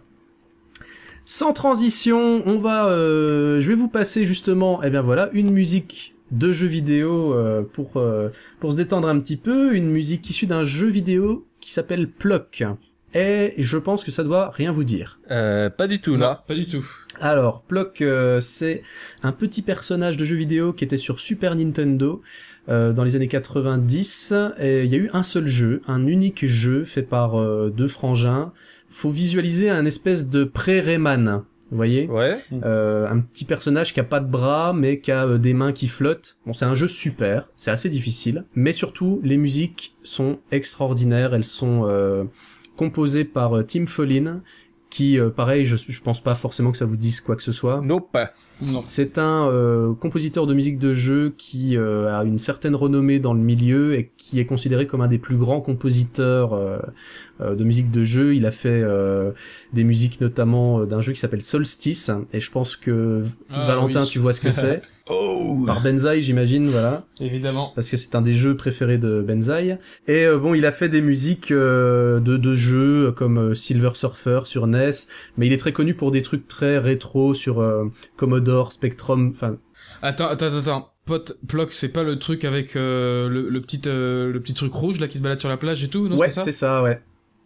Sans transition, on va, euh, je vais vous passer justement, eh bien voilà, une musique de jeux vidéo euh, pour euh, pour se détendre un petit peu, une musique issue d'un jeu vidéo qui s'appelle Pluck. Et je pense que ça doit rien vous dire. Euh, pas du tout, là. Pas du tout. Alors, Pluck, euh, c'est un petit personnage de jeu vidéo qui était sur Super Nintendo euh, dans les années quatre-vingt-dix. Et il y a eu un seul jeu, un unique jeu fait par euh, deux frangins. Faut visualiser un espèce de pré-Rayman. Vous voyez, ouais. euh, un petit personnage qui a pas de bras mais qui a euh, des mains qui flottent. Bon, c'est un jeu super, c'est assez difficile, mais surtout les musiques sont extraordinaires. Elles sont euh, composées par euh, Tim Follin, qui, euh, pareil, je, je pense pas forcément que ça vous dise quoi que ce soit. Nope. Non. C'est un euh, compositeur de musique de jeu qui euh, a une certaine renommée dans le milieu et qui est considéré comme un des plus grands compositeurs euh, euh, de musique de jeu. Il a fait euh, des musiques notamment euh, d'un jeu qui s'appelle Solstice, et je pense que ah, Valentin, oui. tu vois ce que c'est. Oh. Par Benzaï, j'imagine, voilà. Évidemment. Parce que c'est un des jeux préférés de Benzaï. Et euh, bon, il a fait des musiques euh, de, de jeux comme euh, Silver Surfer sur N E S, mais il est très connu pour des trucs très rétro sur euh, Commodore, Spectrum, enfin... Attends, attends, attends. Pot, Pluck, c'est pas le truc avec euh, le, le petit euh, le petit truc rouge là qui se balade sur la plage et tout, non? Ouais, c'est ça, c'est ça, ouais.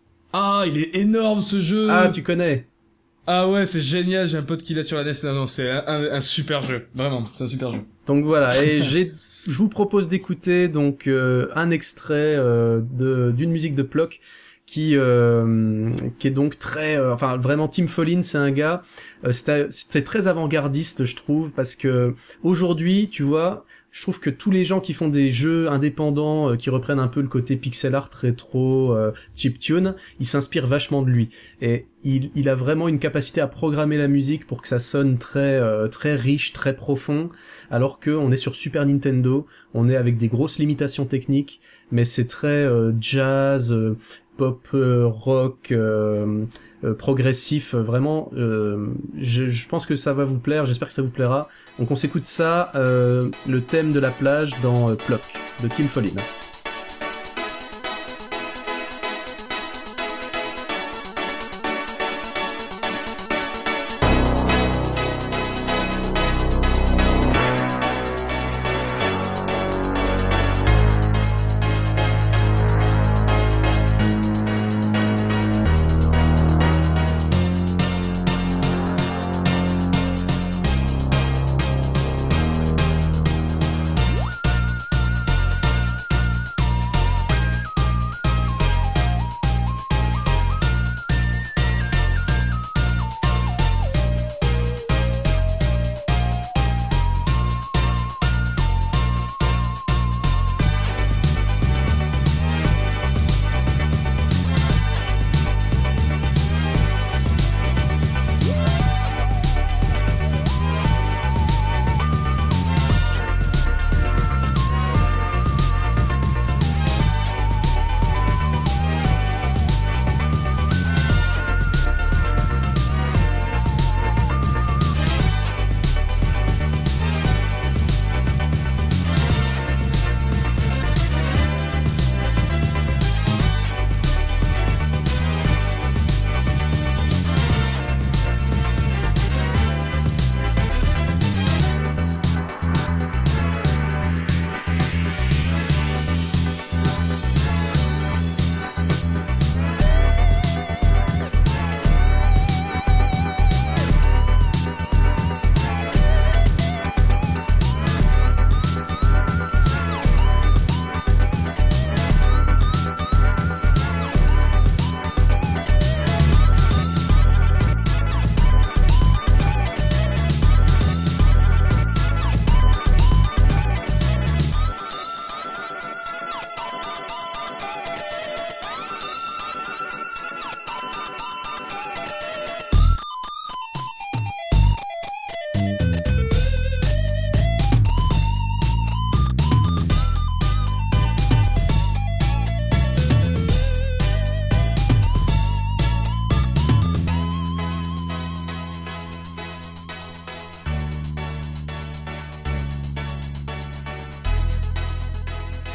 Ah, il est énorme ce jeu. Ah, tu connais. Ah ouais, c'est génial, j'ai un pote qui l'a sur la N E S. Non, non, c'est un, un, un super jeu, vraiment, c'est un super jeu. Donc voilà, et j'ai, je vous propose d'écouter donc euh, un extrait euh, de d'une musique de Pluck qui euh, qui est donc très, euh, enfin vraiment Tim Follin, c'est un gars, euh, c'était c'était très avant-gardiste, je trouve, parce que aujourd'hui, tu vois, je trouve que tous les gens qui font des jeux indépendants, euh, qui reprennent un peu le côté pixel art rétro, euh, chiptune, ils s'inspirent vachement de lui. Et il, il a vraiment une capacité à programmer la musique pour que ça sonne très, euh, très riche, très profond, alors que on est sur Super Nintendo, on est avec des grosses limitations techniques, mais c'est très euh, jazz, euh, pop, euh, rock, euh, euh, progressif, vraiment. Euh, je, je pense que ça va vous plaire, j'espère que ça vous plaira. Donc on s'écoute ça, euh, le thème de la plage dans euh, Pluck de Tim Follin.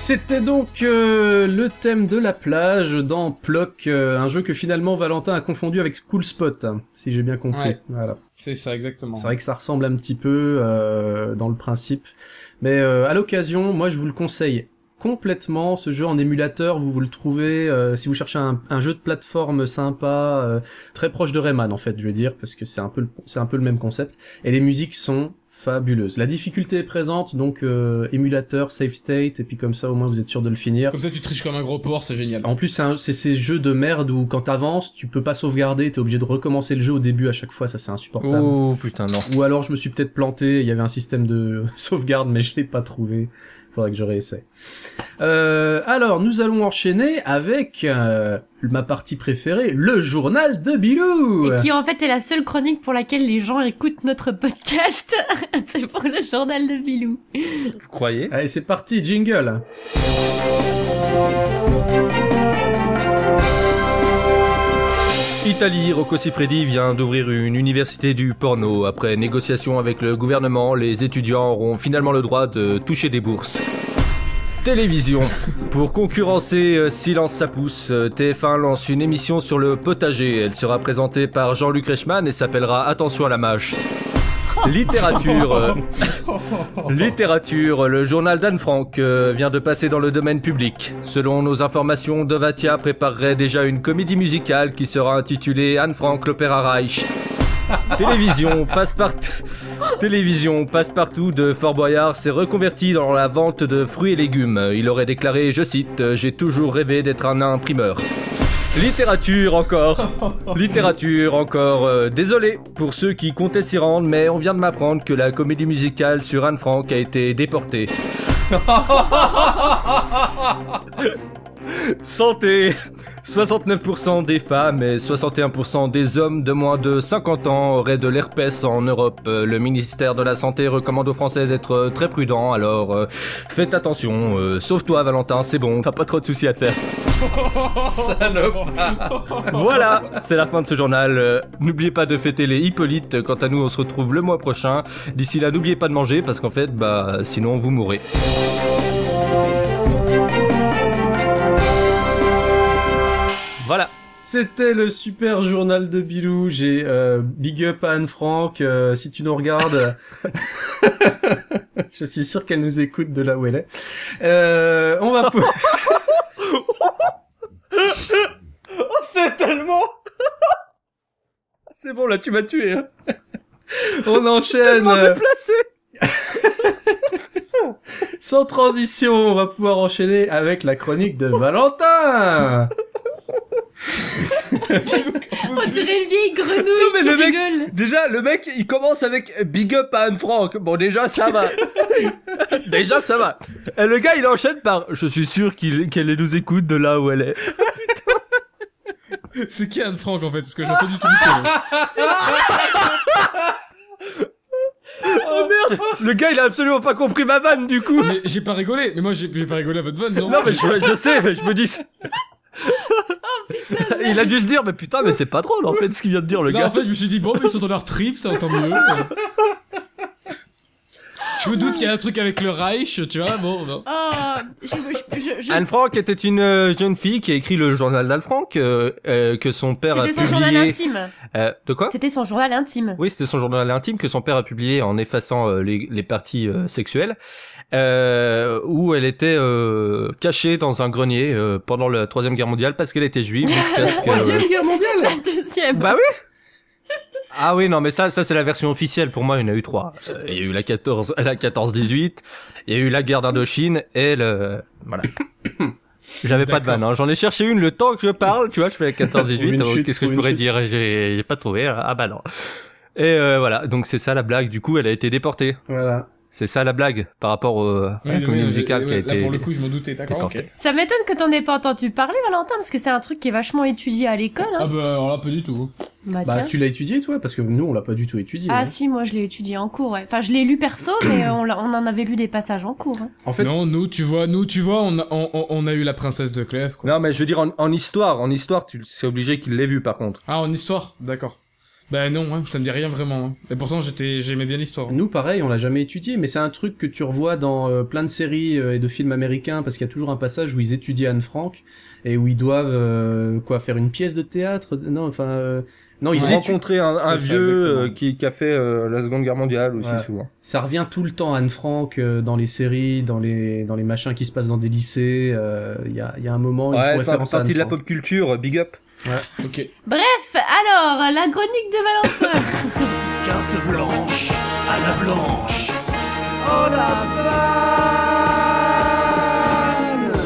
C'était donc euh, le thème de la plage dans Ploc, euh, un jeu que finalement Valentin a confondu avec Cool Spot, hein, si j'ai bien compris. Ouais. Voilà. C'est ça, exactement. C'est vrai que ça ressemble un petit peu euh, dans le principe, mais euh, à l'occasion, moi je vous le conseille complètement. Ce jeu en émulateur, vous vous le trouvez euh, si vous cherchez un, un jeu de plateforme sympa, euh, très proche de Rayman en fait, je vais dire, parce que c'est un peu le, c'est un peu le même concept. Et les musiques sont fabuleuse. La difficulté est présente, donc euh, émulateur, save state, et puis comme ça au moins vous êtes sûr de le finir. Comme ça tu triches comme un gros porc, c'est génial. En plus c'est, un, c'est ces jeux de merde où quand t'avances, tu peux pas sauvegarder, t'es obligé de recommencer le jeu au début à chaque fois, ça c'est insupportable. Oh putain non. Ou alors je me suis peut-être planté, il y avait un système de sauvegarde mais je l'ai pas trouvé. Faudrait que je réessaye. Euh, alors, nous allons enchaîner avec euh, ma partie préférée, le journal de Bilou. Et qui en fait est la seule chronique pour laquelle les gens écoutent notre podcast. C'est pour le journal de Bilou. Vous croyez ? Allez, c'est parti, jingle. Italie, Rocco Siffredi vient d'ouvrir une université du porno. Après négociation avec le gouvernement, les étudiants auront finalement le droit de toucher des bourses. Télévision. Pour concurrencer euh, Silence ça pousse, euh, T F un lance une émission sur le potager. Elle sera présentée par Jean-Luc Reichmann et s'appellera Attention à la mâche. Littérature. euh, Littérature. Le journal d'Anne Frank euh, vient de passer dans le domaine public. Selon nos informations, Dovatia préparerait déjà une comédie musicale qui sera intitulée Anne Frank l'Opéra Reich. Télévision, passe-partout. Télévision, passe-partout de Fort Boyard s'est reconverti dans la vente de fruits et légumes. Il aurait déclaré, je cite, « J'ai toujours rêvé d'être un imprimeur ». Littérature encore. Littérature encore. Euh, désolé pour ceux qui comptaient s'y rendre, mais on vient de m'apprendre que la comédie musicale sur Anne Frank a été déportée. Santé. soixante-neuf pour cent des femmes et soixante et un pour cent des hommes de moins de cinquante ans auraient de l'herpès en Europe. Le ministère de la Santé recommande aux Français d'être très prudents, alors euh, faites attention. Euh, Sauve-toi Valentin, c'est bon, t'as pas trop de soucis à te faire. Salopard. Voilà, c'est la fin de ce journal. Euh, n'oubliez pas de fêter les Hippolytes. Quant à nous, on se retrouve le mois prochain. D'ici là, n'oubliez pas de manger parce qu'en fait, bah, sinon vous mourrez. Voilà. C'était le super journal de Bilou. J'ai euh, big up à Anne Frank. Euh, si tu nous regardes, je suis sûr qu'elle nous écoute de là où elle est. Euh, on va. Po- oh, c'est tellement. C'est bon, là, tu m'as tué. Hein. On enchaîne. Tellement déplacé. Sans transition, on va pouvoir enchaîner avec la chronique de Valentin. On dirait une vieille grenouille Non, mais qui le mec, rigole. déjà, le mec, il commence avec big up à Anne Frank. Bon, déjà, ça va. Déjà, ça va. Et le gars, il enchaîne par, je suis sûr qu'il, qu'elle nous écoute de là où elle est. C'est qui Anne Frank en fait? Parce que j'ai pas du tout vu ça. Oh merde! Le gars, il a absolument pas compris ma vanne, du coup. Mais j'ai pas rigolé. Mais moi, j'ai, j'ai pas rigolé à votre vanne, non? Non, mais je, je sais, mais je me dis. Oh putain. Il a dû se dire, mais putain, mais c'est pas drôle en fait ce qu'il vient de dire le Non, gars. en fait, je me suis dit, bon, mais ils sont dans leur trip, ça entend mieux. Je me doute qu'il y a un truc avec le Reich, tu vois, bon, non. Oh, je, je, je, je... Anne Frank était une euh, jeune fille qui a écrit le journal d'Anne Frank, euh, euh, que son père C'était a son publié. journal intime. Euh, de quoi? C'était son journal intime. Oui, c'était son journal intime que son père a publié en effaçant euh, les, les parties euh, sexuelles, euh, où elle était euh, cachée dans un grenier euh, pendant la Troisième Guerre mondiale parce qu'elle était juive. jusqu'à ce que, euh, Guerre mondiale. La deuxième. Bah oui. Ah oui, non, mais ça, ça c'est la version officielle. Pour moi, il y en a eu trois. Euh, Il y a eu la quatorze, la quatorze dix-huit, il y a eu la guerre d'Indochine et le, voilà. J'avais pas de vanne, hein. J'en ai cherché une le temps que je parle, tu vois, je fais la quatorze dix-huit, Une chute, qu'est-ce que je une pourrais chute. dire? J'ai, j'ai pas trouvé, ah bah non. Et euh, voilà, donc c'est ça la blague, du coup elle a été déportée. Voilà. C'est ça la blague, par rapport au, à la Oui, comédie oui, musicale oui, qui a oui, été... Là, pour le coup, je m'en doutais, d'accord, ok. déportée. Ça m'étonne que t'en aies pas entendu parler, Valentin, parce que c'est un truc qui est vachement étudié à l'école. Hein. Ah bah, alors là, pas du tout. Bah, Bah, tiens. tu l'as étudié toi, parce que nous on l'a pas du tout étudié. Ah hein. si, moi je l'ai étudié en cours, ouais. Enfin, je l'ai lu perso, mais euh, on, l'a- on en avait lu des passages en cours. Hein. En fait, Non, nous, tu vois, nous, tu vois, on a, on, on- on a eu la princesse de Clèves, quoi. Non mais je veux dire en, en histoire, en histoire, tu c'est obligé qu'il l'ait vu par contre. Ah, en histoire, d'accord. Bah non, hein, ça me dit rien vraiment. Hein. Et pourtant, j'étais, j'aimais bien l'histoire. Nous, pareil, on l'a jamais étudié, mais c'est un truc que tu revois dans euh, plein de séries euh, et de films américains, parce qu'il y a toujours un passage où ils étudient Anne Frank et où ils doivent euh, quoi faire une pièce de théâtre. Non, enfin, euh, non, ils Ils étudient. rencontraient un, un C'est ça, vieux exactement. euh, qui, qui a fait euh, la Seconde Guerre mondiale aussi Ouais. souvent. Ça revient tout le temps Anne Frank euh, dans les séries, dans les dans les machins qui se passent dans des lycées. Il euh, y a il y a un moment il Ouais, faut enfin, référence à Anne partie de la Frank. pop culture, big up. Ok. Bref, alors, la chronique de Valentin. Carte blanche à la blanche. Oh la vanne!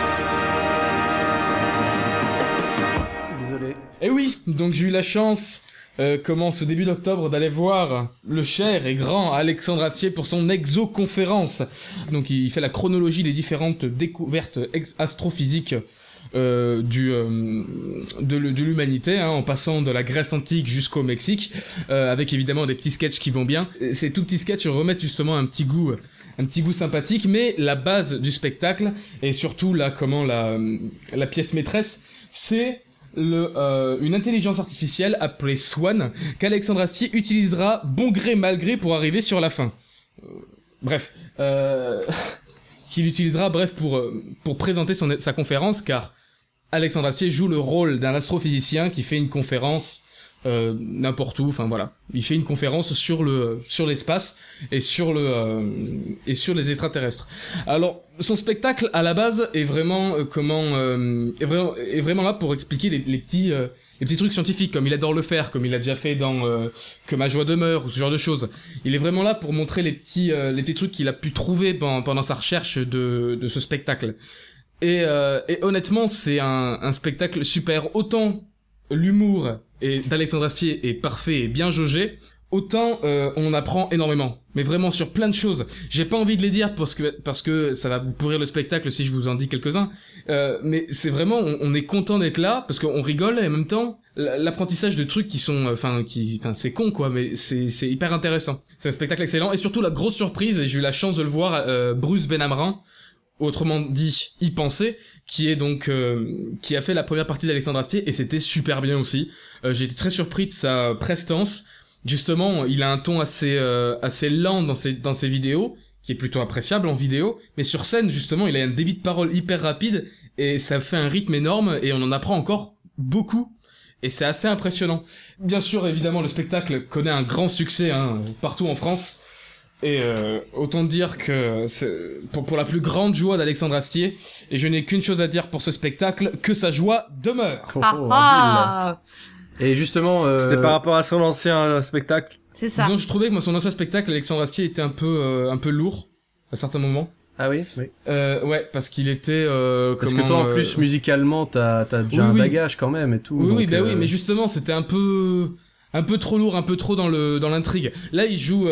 Désolé. Et oui, donc j'ai eu la chance, euh, comment ce début d'octobre, d'aller voir le cher et grand Alexandre Astier pour son exoconférence. Donc il fait la chronologie des différentes découvertes ex- astrophysiques euh, du euh, de, l- de l'humanité, hein, en passant de la Grèce antique jusqu'au Mexique, euh, avec évidemment des petits sketchs qui vont bien. Et ces tout petits sketchs remettent justement un petit goût, un petit goût sympathique, mais la base du spectacle et surtout là comment la la pièce maîtresse, c'est le, euh, une intelligence artificielle appelée Swan qu'Alexandre Astier utilisera bon gré mal gré pour arriver sur la fin. Euh, bref, euh, qu'il utilisera bref pour euh, pour présenter son sa conférence, car Alexandre Astier joue le rôle d'un astrophysicien qui fait une conférence euh, n'importe où, enfin voilà, il fait une conférence sur le sur l'espace et sur le euh, et sur les extraterrestres. Alors son spectacle à la base est vraiment euh, comment euh, est vraiment est vraiment là pour expliquer les, les petits euh, les petits trucs scientifiques comme il adore le faire, comme il a déjà fait dans euh, Que ma joie demeure ou ce genre de choses. Il est vraiment là pour montrer les petits euh, les petits trucs qu'il a pu trouver pendant, pendant sa recherche de de ce spectacle. Et euh, et honnêtement, c'est un un spectacle super. Autant l'humour et d'Alexandre Astier est parfait et bien jaugé, autant euh, on apprend énormément, mais vraiment sur plein de choses. J'ai pas envie de les dire parce que parce que ça va vous pourrir le spectacle si je vous en dis quelques-uns, euh, mais c'est vraiment on, on est content d'être là parce qu'on rigole et en même temps l'apprentissage de trucs qui sont enfin qui enfin c'est con quoi, mais c'est c'est hyper intéressant. C'est un spectacle excellent et surtout la grosse surprise, et j'ai eu la chance de le voir, euh, Bruce Benamran, autrement dit y penser, qui est donc euh, qui a fait la première partie d'Alexandre Astier, et c'était super bien aussi. Euh, j'ai été très surpris de sa prestance. Justement, il a un ton assez euh, assez lent dans ses dans ses vidéos, qui est plutôt appréciable en vidéo, mais sur scène justement, il a un débit de parole hyper rapide et ça fait un rythme énorme et on en apprend encore beaucoup. Et c'est assez impressionnant. Bien sûr, évidemment, le spectacle connaît un grand succès hein, partout en France. Et euh, autant dire que c'est pour, pour la plus grande joie d'Alexandre Astier, et je n'ai qu'une chose à dire pour ce spectacle, que sa joie demeure. Oh, Ah oh, ah, habile. Et justement, euh, C'était par rapport à son ancien euh, spectacle. c'est ça. Disons, je trouvais que moi, son ancien spectacle, Alexandre Astier, était un peu, euh, un peu lourd à certains moments. ah oui, oui. Euh, ouais, parce qu'il était. Euh, Parce comment, que toi, en euh, plus, musicalement, t'as t'as déjà oui, un oui. bagage quand même et tout. Oui, donc, oui, bah euh, oui, mais justement, c'était un peu, un peu trop lourd, un peu trop dans le, dans l'intrigue. Là, il joue,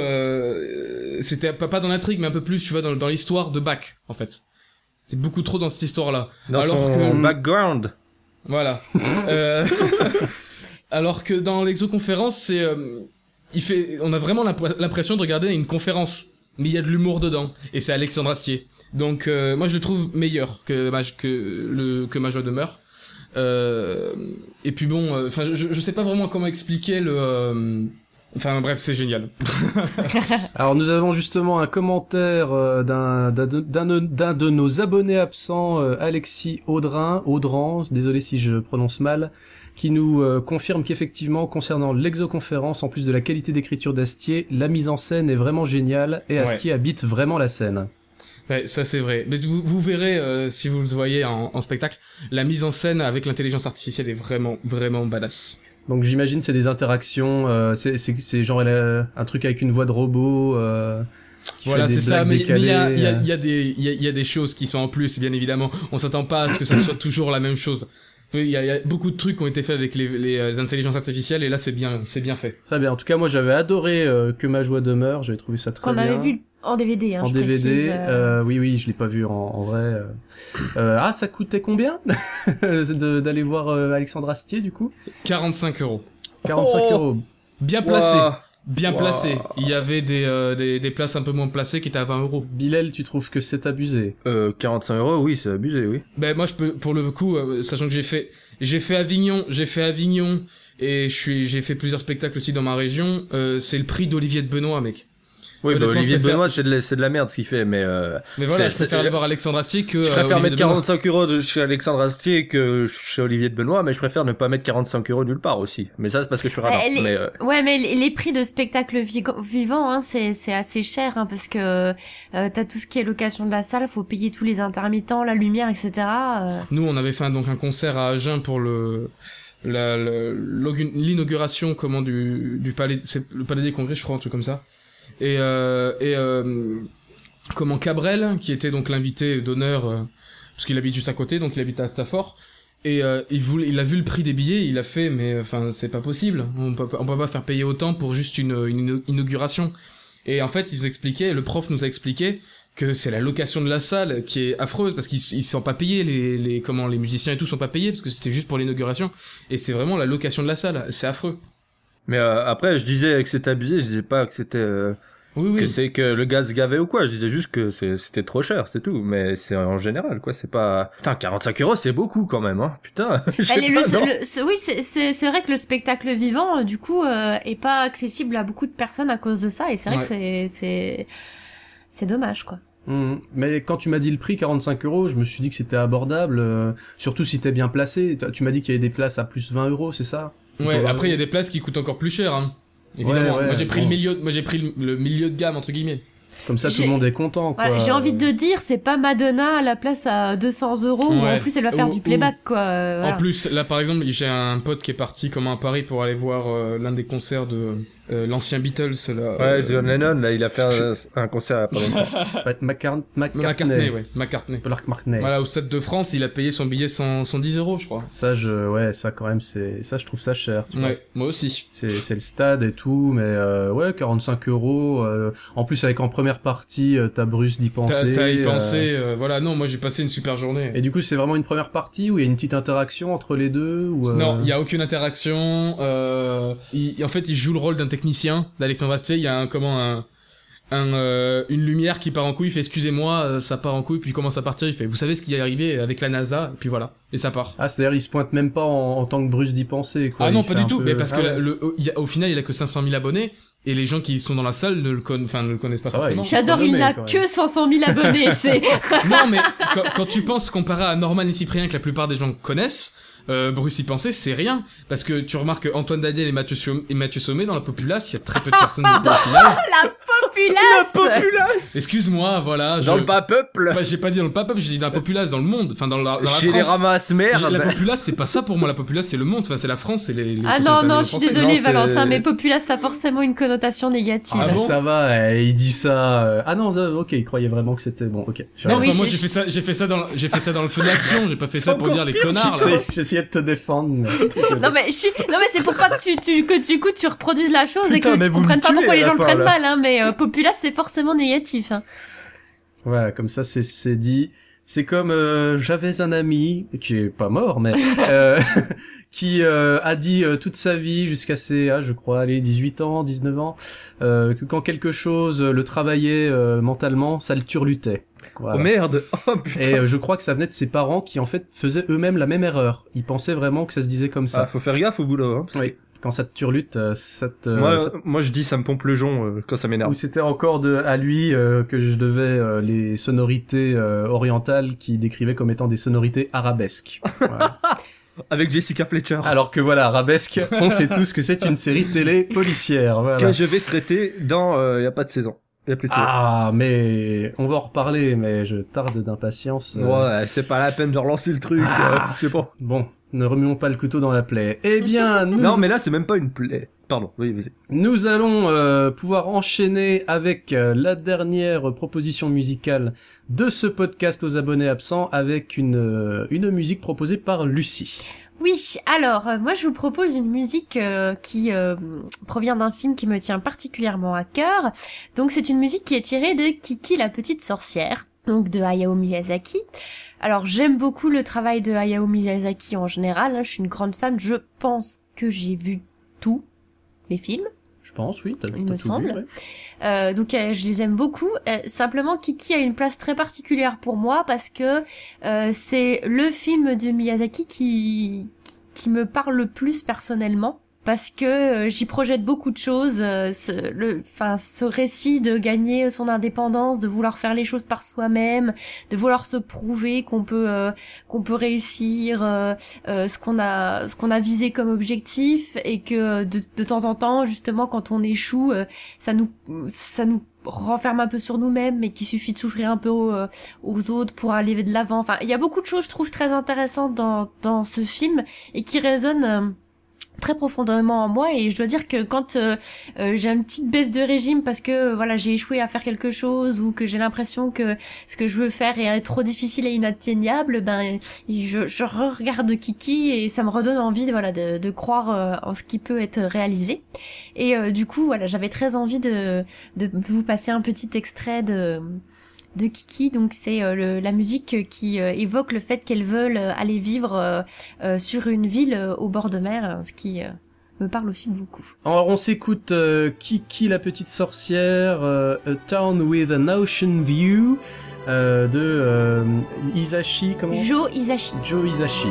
euh, c'était pas, pas dans l'intrigue, mais un peu plus, tu vois, dans, dans l'histoire de Bach, en fait. C'est beaucoup trop dans cette histoire-là. Dans Alors son que, background. voilà. euh... Alors que dans l'exoconférence, c'est, euh, il fait, on a vraiment l'impr- l'impression de regarder une conférence, mais il y a de l'humour dedans, et c'est Alexandre Astier. Donc, euh, moi, je le trouve meilleur que ma, que le, que ma joie demeure. Euh, et puis bon, enfin, euh, je, je sais pas vraiment comment expliquer le. Euh, enfin, bref, c'est génial. Alors nous avons justement un commentaire euh, d'un d'un de- d'un de- d'un de nos abonnés absents, euh, Alexis Audrin, Audran, désolé si je prononce mal, qui nous euh, confirme qu'effectivement, concernant l'exoconférence, en plus de la qualité d'écriture d'Astier, la mise en scène est vraiment géniale et Astier habite vraiment la scène. Ouais, ça c'est vrai. Mais vous, vous verrez, euh, si vous le voyez en, en spectacle, la mise en scène avec l'intelligence artificielle est vraiment, vraiment badass. Donc j'imagine c'est des interactions, euh, c'est c'est c'est genre elle a un truc avec une voix de robot. Euh, qui Voilà, fait des c'est ça, blagues mais mais il y a, décalées, il y, a, euh. il y, a des- il y, a, il y a des choses qui sont en plus, bien évidemment. On s'attend pas à ce que ça soit toujours la même chose. Il y, a, il y a beaucoup de trucs qui ont été faits avec les, les, les intelligences artificielles, et là c'est bien, c'est bien fait. Très bien. En tout cas, moi j'avais adoré euh, Que ma joie demeure. J'avais trouvé ça très Qu'on bien. avait vu en D V D, hein, en je D V D. précise. euh. Euh, oui, oui, je l'ai pas vu en, en vrai. euh. Euh, ah, ça coûtait combien de- d'aller voir euh, Alexandre Astier du coup? quarante-cinq euros. quarante-cinq Oh euros. Bien placé. Ouah. bien Wow. placées. Il y avait des, euh, des, des places un peu moins placées qui étaient à vingt euros. Bilal, tu trouves que c'est abusé? Euh, quarante-cinq euros, oui, c'est abusé, oui. Ben moi je peux pour le coup euh, sachant que j'ai fait j'ai fait Avignon, j'ai fait Avignon et je suis j'ai fait plusieurs spectacles aussi dans ma région, euh, c'est le prix d'Olivier de Benoît mec. Oui, bah, Honnêtement, Olivier je préfère- Benoît, c'est de, la- c'est de la merde ce qu'il fait, mais euh, Mais voilà, c'est- je préfère c'est- aller voir Alexandre Astier que je euh, préfère Olivier mettre de Benoît. quarante-cinq euros de chez Alexandre Astier que chez Olivier de Benoît, mais je préfère ne pas mettre quarante-cinq euros nulle part aussi. Mais ça, c'est parce que je suis radin. Euh, les- Mais, euh, Ouais, mais les, les prix de spectacles vi- vivants, hein, c'est c'est assez cher, hein, parce que euh, t'as tout ce qui est location de la salle, faut payer tous les intermittents, la lumière, et cetera. Euh... Nous, on avait fait un, donc un concert à Agen pour le la- le- l'augu- l'inauguration comment du du palais c'est le palais des congrès, je crois, un truc comme ça. Et euh, et euh, comment Cabrel, qui était donc l'invité d'honneur, euh, parce qu'il habite juste à côté, donc il habite à Stafford. Et euh, il voulait, il a vu le prix des billets, il a fait, mais enfin c'est pas possible. On peut, on peut pas faire payer autant pour juste une, une inauguration. Et en fait, ils expliquaient, le prof nous a expliqué que c'est la location de la salle qui est affreuse parce qu'ils ils sont pas payés, les, les comment les musiciens et tout sont pas payés parce que c'était juste pour l'inauguration. Et c'est vraiment la location de la salle, c'est affreux. mais euh, après, je disais que c'était abusé, je disais pas que c'était euh, Oui que oui. c'est que le gaz gavait ou quoi. Je disais juste que c'est- c'était trop cher, c'est tout. Mais c'est en général, quoi. C'est pas. Putain, quarante-cinq euros, c'est beaucoup quand même, hein. Putain. je sais Elle est pas, le- non. le- c'est- oui, c'est c'est c'est vrai que le spectacle vivant, euh, du coup, euh, est pas accessible à beaucoup de personnes à cause de ça, et c'est vrai Ouais. que c'est c'est c'est dommage, quoi. Mhm. Mais quand tu m'as dit le prix, quarante-cinq euros, je me suis dit que c'était abordable, euh, surtout si t'es bien placé. T'as- Tu m'as dit qu'il y avait des places à plus vingt euros, c'est ça? Ouais. Après, il y a des places qui coûtent encore plus cher. Hein. Évidemment. Ouais, ouais, moi j'ai pris bon. le milieu, moi j'ai pris le, le milieu de gamme entre guillemets. Comme ça, tout J'ai- le monde est content, quoi. Voilà, j'ai envie de dire, c'est pas Madonna à la place à deux cents euros, où Ouais. en plus elle va faire Ou- du playback, quoi. euh, voilà. En plus, là par exemple, j'ai un pote qui est parti comme à Paris pour aller voir euh, l'un des concerts de euh, l'ancien Beatles. Là, Ouais, euh, John Lennon, là, il a fait un, un concert il y a pas longtemps. Ouais, Macar- McCartney. McCartney, ouais, McCartney. Paul McCartney. Voilà, au Stade de France, il a payé son billet cent, cent dix euros, je crois. Ça, je, ouais, ça quand même, c'est, ça, je trouve ça cher. Tu vois. Ouais, moi aussi. C'est, c'est le stade et tout, mais euh, ouais, quarante-cinq euros. Euh, en plus, avec en première partie, euh, t'as Bruce d'y T'as, penser. t'as y euh, pensé, euh, voilà, non, moi j'ai passé une super journée. Et du coup, c'est vraiment une première partie où il y a une petite interaction entre les deux ou euh, Non, il y a aucune interaction. Euh, il, en fait, il joue le rôle d'un technicien d'Alexandre Astier. Il y a un comment un, un euh, une lumière qui part en couille. Il fait excusez-moi, euh, ça part en couille. Puis il commence à partir. Il fait vous savez ce qui est arrivé avec la NASA. Et puis voilà, et ça part. Ah, c'est-à-dire, il se pointe même pas en, en tant que Bruce d'y penser, quoi. Ah non, Il pas fait du un tout. peu- Mais parce Ah que ouais. la- le, il y a- au final, il a que cinq cent mille abonnés. Et les gens qui sont dans la salle ne le, con- enfin, ne le connaissent pas Ça va, forcément. il- J'adore, il renommé, n'a quand même. que cinq cent mille abonnés, c'est... Non, mais quand, quand tu penses comparé à Norman et Cyprien que la plupart des gens connaissent, euh, Bruce y penser, c'est rien. Parce que tu remarques que Antoine Daniel et Mathieu, Somm- et Mathieu Sommet, dans la populace, il y a très peu de personnes au final. La populace! Populace Excuse-moi, voilà. Dans je... le bas peuple Bah, j'ai pas dit dans le pop-up, j'ai dit dans la populace, dans le monde. Enfin, dans la, dans la Chez les France. ramasses J'ai- merde La populace, c'est pas ça pour moi. La populace, c'est le monde. Enfin, c'est la France, c'est les, les Ah non, soixante-cinq non, millions je suis de Français. désolée, Non, c'est- Valentin, mais populace, ça a forcément une connotation négative. Ah Ah, mais bon ça va, eh, il dit ça. euh, Ah non, ça- ok, il croyait vraiment que c'était bon. Ok. Non, Oui, enfin, moi, j'ai- j'ai fait ça, j'ai fait ça dans, le- j'ai fait ça dans le feu d'action. J'ai pas fait ça pour dire les connards, là. J'essaie- J'essayais de te défendre. mais- désolé. Non mais je suis... non mais c'est pour pas que tu, tu que du coup tu reproduises la chose Putain, et que mais tu vous me comprennes pas tuez pourquoi à les la gens le fin, prennent là. mal, hein, mais euh, populace c'est forcément négatif. Hein. Voilà, comme ça, c'est c'est dit. C'est comme euh, j'avais un ami qui est pas mort, mais euh, qui euh, a dit euh, toute sa vie jusqu'à ses, ah, je crois, allez, dix-huit ans, dix-neuf ans, euh, que quand quelque chose le travaillait euh, mentalement, ça le turlutait. Voilà. Oh merde Oh putain Et euh, je crois que ça venait de ses parents qui en fait faisaient eux-mêmes la même erreur. Ils pensaient vraiment que ça se disait comme Ah, ça. faut faire gaffe au boulot, hein. Oui. Quand ça te turlute, euh, ça te. moi, ça- moi, je dis ça me pompe le jonc euh, quand ça m'énerve. Ou c'était encore de à lui euh, que je devais euh, les sonorités euh, orientales qui décrivaient comme étant des sonorités arabesques. Voilà. Avec Jessica Fletcher. Alors que voilà, arabesque, on sait tous que c'est une série télé policière. Voilà. Que je vais traiter dans euh, y a pas de saison. Y a plus de saison. Ah, mais on va en reparler, mais je tarde d'impatience. euh. Ouais, c'est pas la peine de relancer le truc, Ah. euh, c'est bon. Bon, ne remuons pas le couteau dans la plaie. Eh bien, nous, Non, mais là, c'est même pas une plaie. Pardon, oui, vas-y. nous allons euh, pouvoir enchaîner avec euh, la dernière proposition musicale de ce podcast aux abonnés absents avec une, euh, une musique proposée par Lucie. Oui, alors euh, moi je vous propose une musique euh, qui euh, provient d'un film qui me tient particulièrement à cœur. Donc c'est une musique qui est tirée de Kiki la petite sorcière, donc de Hayao Miyazaki. Alors j'aime beaucoup le travail de Hayao Miyazaki en général, hein, je suis une grande fan, je pense que j'ai vu tous les films. Je pense, oui. T'as, Il t'as me tout semble. vu, ouais. Euh, donc euh, je les aime beaucoup. Euh, simplement, Kiki a une place très particulière pour moi parce que euh, c'est le film de Miyazaki qui qui me parle le plus personnellement. Parce que euh, j'y projette beaucoup de choses, euh, ce, le, enfin, ce récit de gagner son indépendance, de vouloir faire les choses par soi-même, de vouloir se prouver qu'on peut, euh, qu'on peut réussir euh, euh, ce qu'on a, ce qu'on a visé comme objectif, et que de, de temps en temps, justement, quand on échoue, euh, ça nous, ça nous renferme un peu sur nous-mêmes, mais qu'il suffit de souffrir un peu aux, aux autres pour aller de l'avant. Enfin, il y a beaucoup de choses, je trouve, très intéressantes dans dans ce film et qui résonnent euh, très profondément en moi. Et je dois dire que quand euh, euh, j'ai une petite baisse de régime parce que euh, voilà, j'ai échoué à faire quelque chose, ou que j'ai l'impression que ce que je veux faire est trop difficile et inatteignable, ben je, je regarde Kiki et ça me redonne envie de, voilà, de, de croire euh, en ce qui peut être réalisé. Et euh, du coup voilà, j'avais très envie de, de, de vous passer un petit extrait de de Kiki. Donc c'est euh, le, la musique qui euh, évoque le fait qu'elles veulent euh, aller vivre euh, euh, sur une ville euh, au bord de mer, ce qui euh, me parle aussi beaucoup. Alors on s'écoute euh, Kiki la petite sorcière, euh, A Town with an Ocean View euh, de euh, Hisashi, comment Joe Hisashi. Joe Hisashi.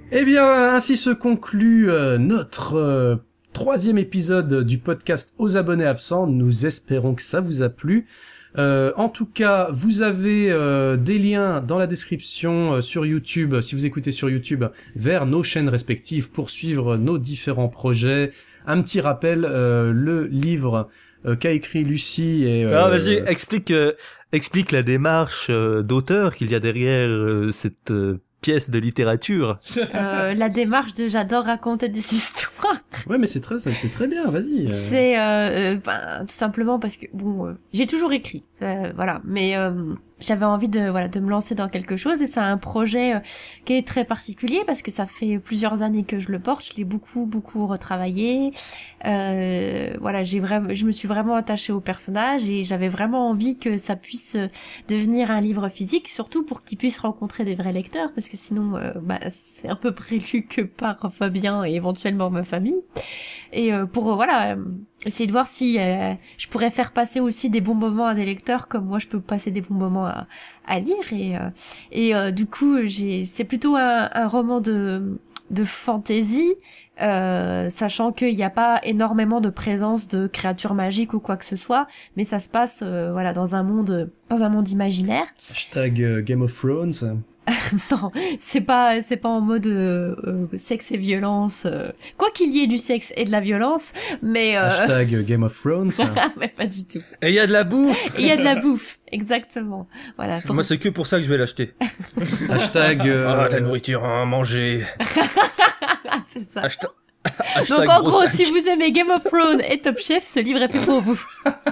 Eh bien, ainsi se conclut euh, notre euh, troisième épisode du podcast aux abonnés absents. Nous espérons que ça vous a plu. Euh, en tout cas, vous avez euh, des liens dans la description euh, sur YouTube, si vous écoutez sur YouTube, vers nos chaînes respectives pour suivre nos différents projets. Un petit rappel, euh, le livre euh, qu'a écrit Lucie et... Euh, Ah, vas-y, explique, euh, explique la démarche euh, d'auteur qu'il y a derrière euh, cette euh, pièce de littérature. Euh, la démarche de j'adore raconter des histoires. Ouais, mais c'est très, c'est très bien, vas-y. euh. C'est euh, euh, ben, tout simplement parce que bon, euh, j'ai toujours écrit, euh, voilà, mais euh, j'avais envie de voilà de me lancer dans quelque chose et c'est un projet euh, qui est très particulier parce que ça fait plusieurs années que je le porte, je l'ai beaucoup beaucoup retravaillé, euh, voilà, j'ai vraiment, je me suis vraiment attachée au personnage et j'avais vraiment envie que ça puisse euh, devenir un livre physique, surtout pour qu'il puisse rencontrer des vrais lecteurs parce que sinon euh, bah c'est un peu prélu que par Fabien et éventuellement ma famille. Et euh, pour euh, voilà euh, essayer de voir si euh, je pourrais faire passer aussi des bons moments à des lecteurs comme moi je peux passer des bons moments à, à lire et euh, et euh, du coup j'ai c'est plutôt un, un roman de de fantasy euh, sachant qu'il n'y a pas énormément de présence de créatures magiques ou quoi que ce soit, mais ça se passe euh, voilà dans un monde dans un monde imaginaire. Hashtag euh, Game of Thrones. Non, c'est pas c'est pas en mode euh, euh, sexe et violence. Euh, quoi qu'il y ait du sexe et de la violence, mais euh... Hashtag Game of Thrones. mais pas du tout. Et il y a de la bouffe. Et il y a de la bouffe, exactement. Voilà. Pour... Moi, c'est que pour ça que je vais l'acheter. Hashtag. Euh... Ah, la nourriture à manger. C'est ça. Hashtag... Donc en gros, sac. Si vous aimez Game of Thrones et Top Chef, ce livre est fait pour vous.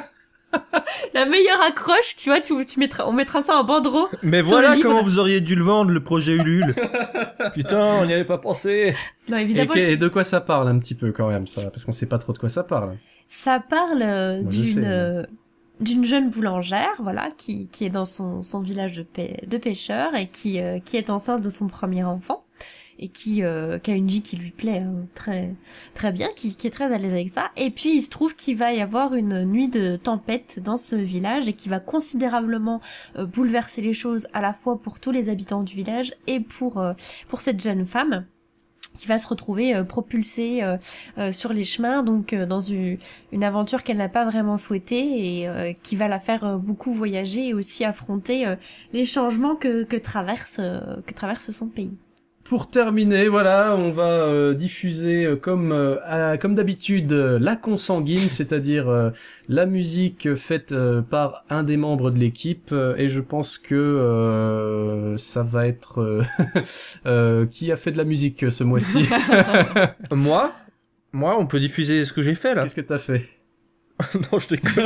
La meilleure accroche, tu vois, tu, tu mettras, on mettra ça en banderole. Mais voilà comment vous auriez dû le vendre, le projet Ulule. Putain, on n'y avait pas pensé. Non, évidemment. Et, je... et de quoi ça parle un petit peu quand même, ça, parce qu'on sait pas trop de quoi ça parle. Ça parle euh, Moi, d'une euh, d'une jeune boulangère, voilà, qui qui est dans son son village de pê- de pêcheurs et qui euh, qui est enceinte de son premier enfant. Et qui, euh, qui a une vie qui lui plaît hein, très très bien, qui, qui est très à l'aise avec ça. Et puis il se trouve qu'il va y avoir une nuit de tempête dans ce village et qui va considérablement euh, bouleverser les choses à la fois pour tous les habitants du village et pour euh, pour cette jeune femme qui va se retrouver euh, propulsée euh, euh, sur les chemins, donc euh, dans une, une aventure qu'elle n'a pas vraiment souhaitée et euh, qui va la faire euh, beaucoup voyager et aussi affronter euh, les changements que que traverse euh, que traverse son pays. Pour terminer, voilà, on va euh, diffuser euh, comme euh, à, comme d'habitude euh, la consanguine, c'est-à-dire euh, la musique faite euh, par un des membres de l'équipe, euh, et je pense que euh, ça va être euh, euh, qui a fait de la musique ce mois-ci. Moi, moi, on peut diffuser ce que j'ai fait là. Qu'est-ce que t'as fait? Non, je déconne.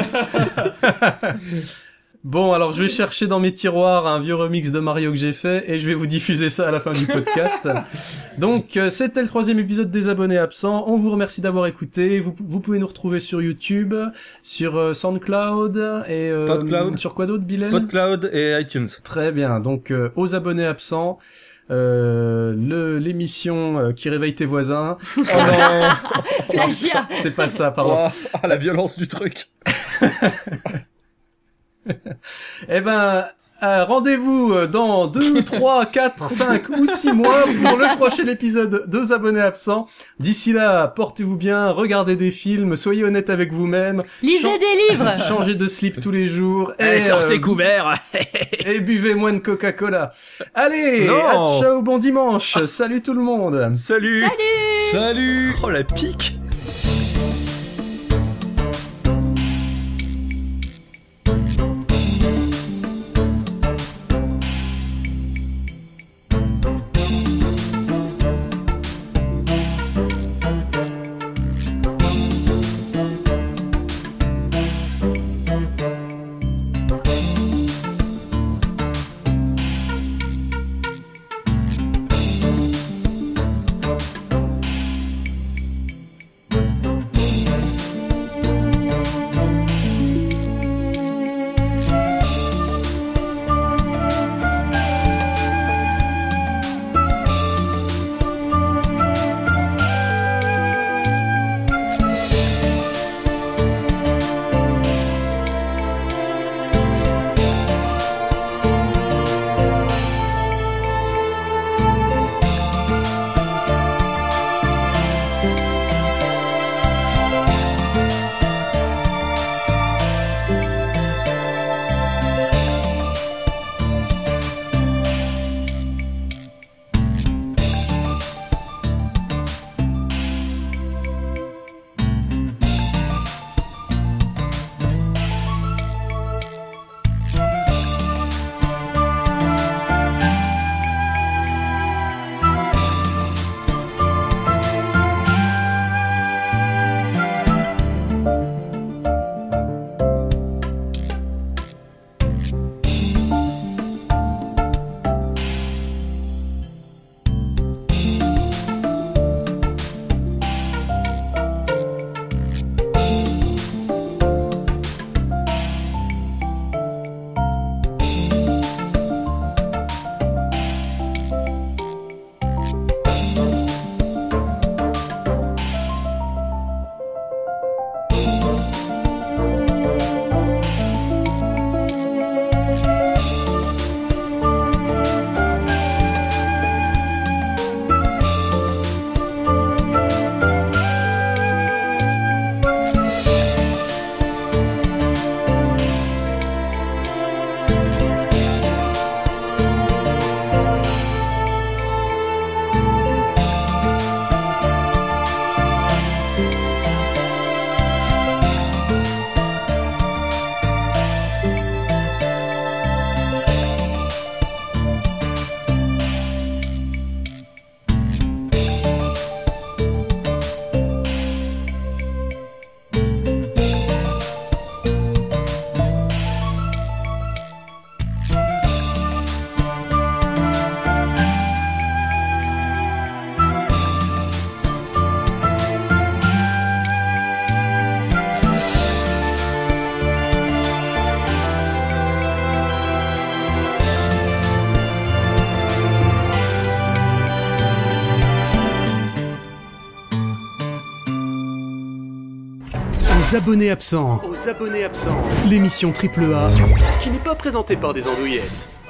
Bon, alors je vais chercher dans mes tiroirs un vieux remix de Mario que j'ai fait et je vais vous diffuser ça à la fin du podcast. Donc, euh, c'était le troisième épisode des abonnés absents. On vous remercie d'avoir écouté. Vous, vous pouvez nous retrouver sur YouTube, sur euh, SoundCloud et euh, PodCloud. Sur quoi d'autre, Bilal? PodCloud et iTunes. Très bien. Donc, euh, aux abonnés absents. Euh, le l'émission euh, qui réveille tes voisins. Oh non. Plagiat. C'est pas ça, pardon. Oh, ah, la violence du truc. Eh ben, euh, rendez-vous dans deux, trois, quatre, cinq ou six mois pour le prochain épisode de Abonnés absents. D'ici là, portez-vous bien, regardez des films, soyez honnête avec vous-même. Lisez Chan- des livres. Changez de slip tous les jours. Et sortez euh, couverts. et buvez moins de Coca-Cola. Allez, Non. à ciao, bon dimanche. Salut tout le monde. Salut. Salut. Salut. Oh la pique. Aux abonnés absents. Aux abonnés absents. L'émission triple A qui n'est pas présentée par des andouillettes.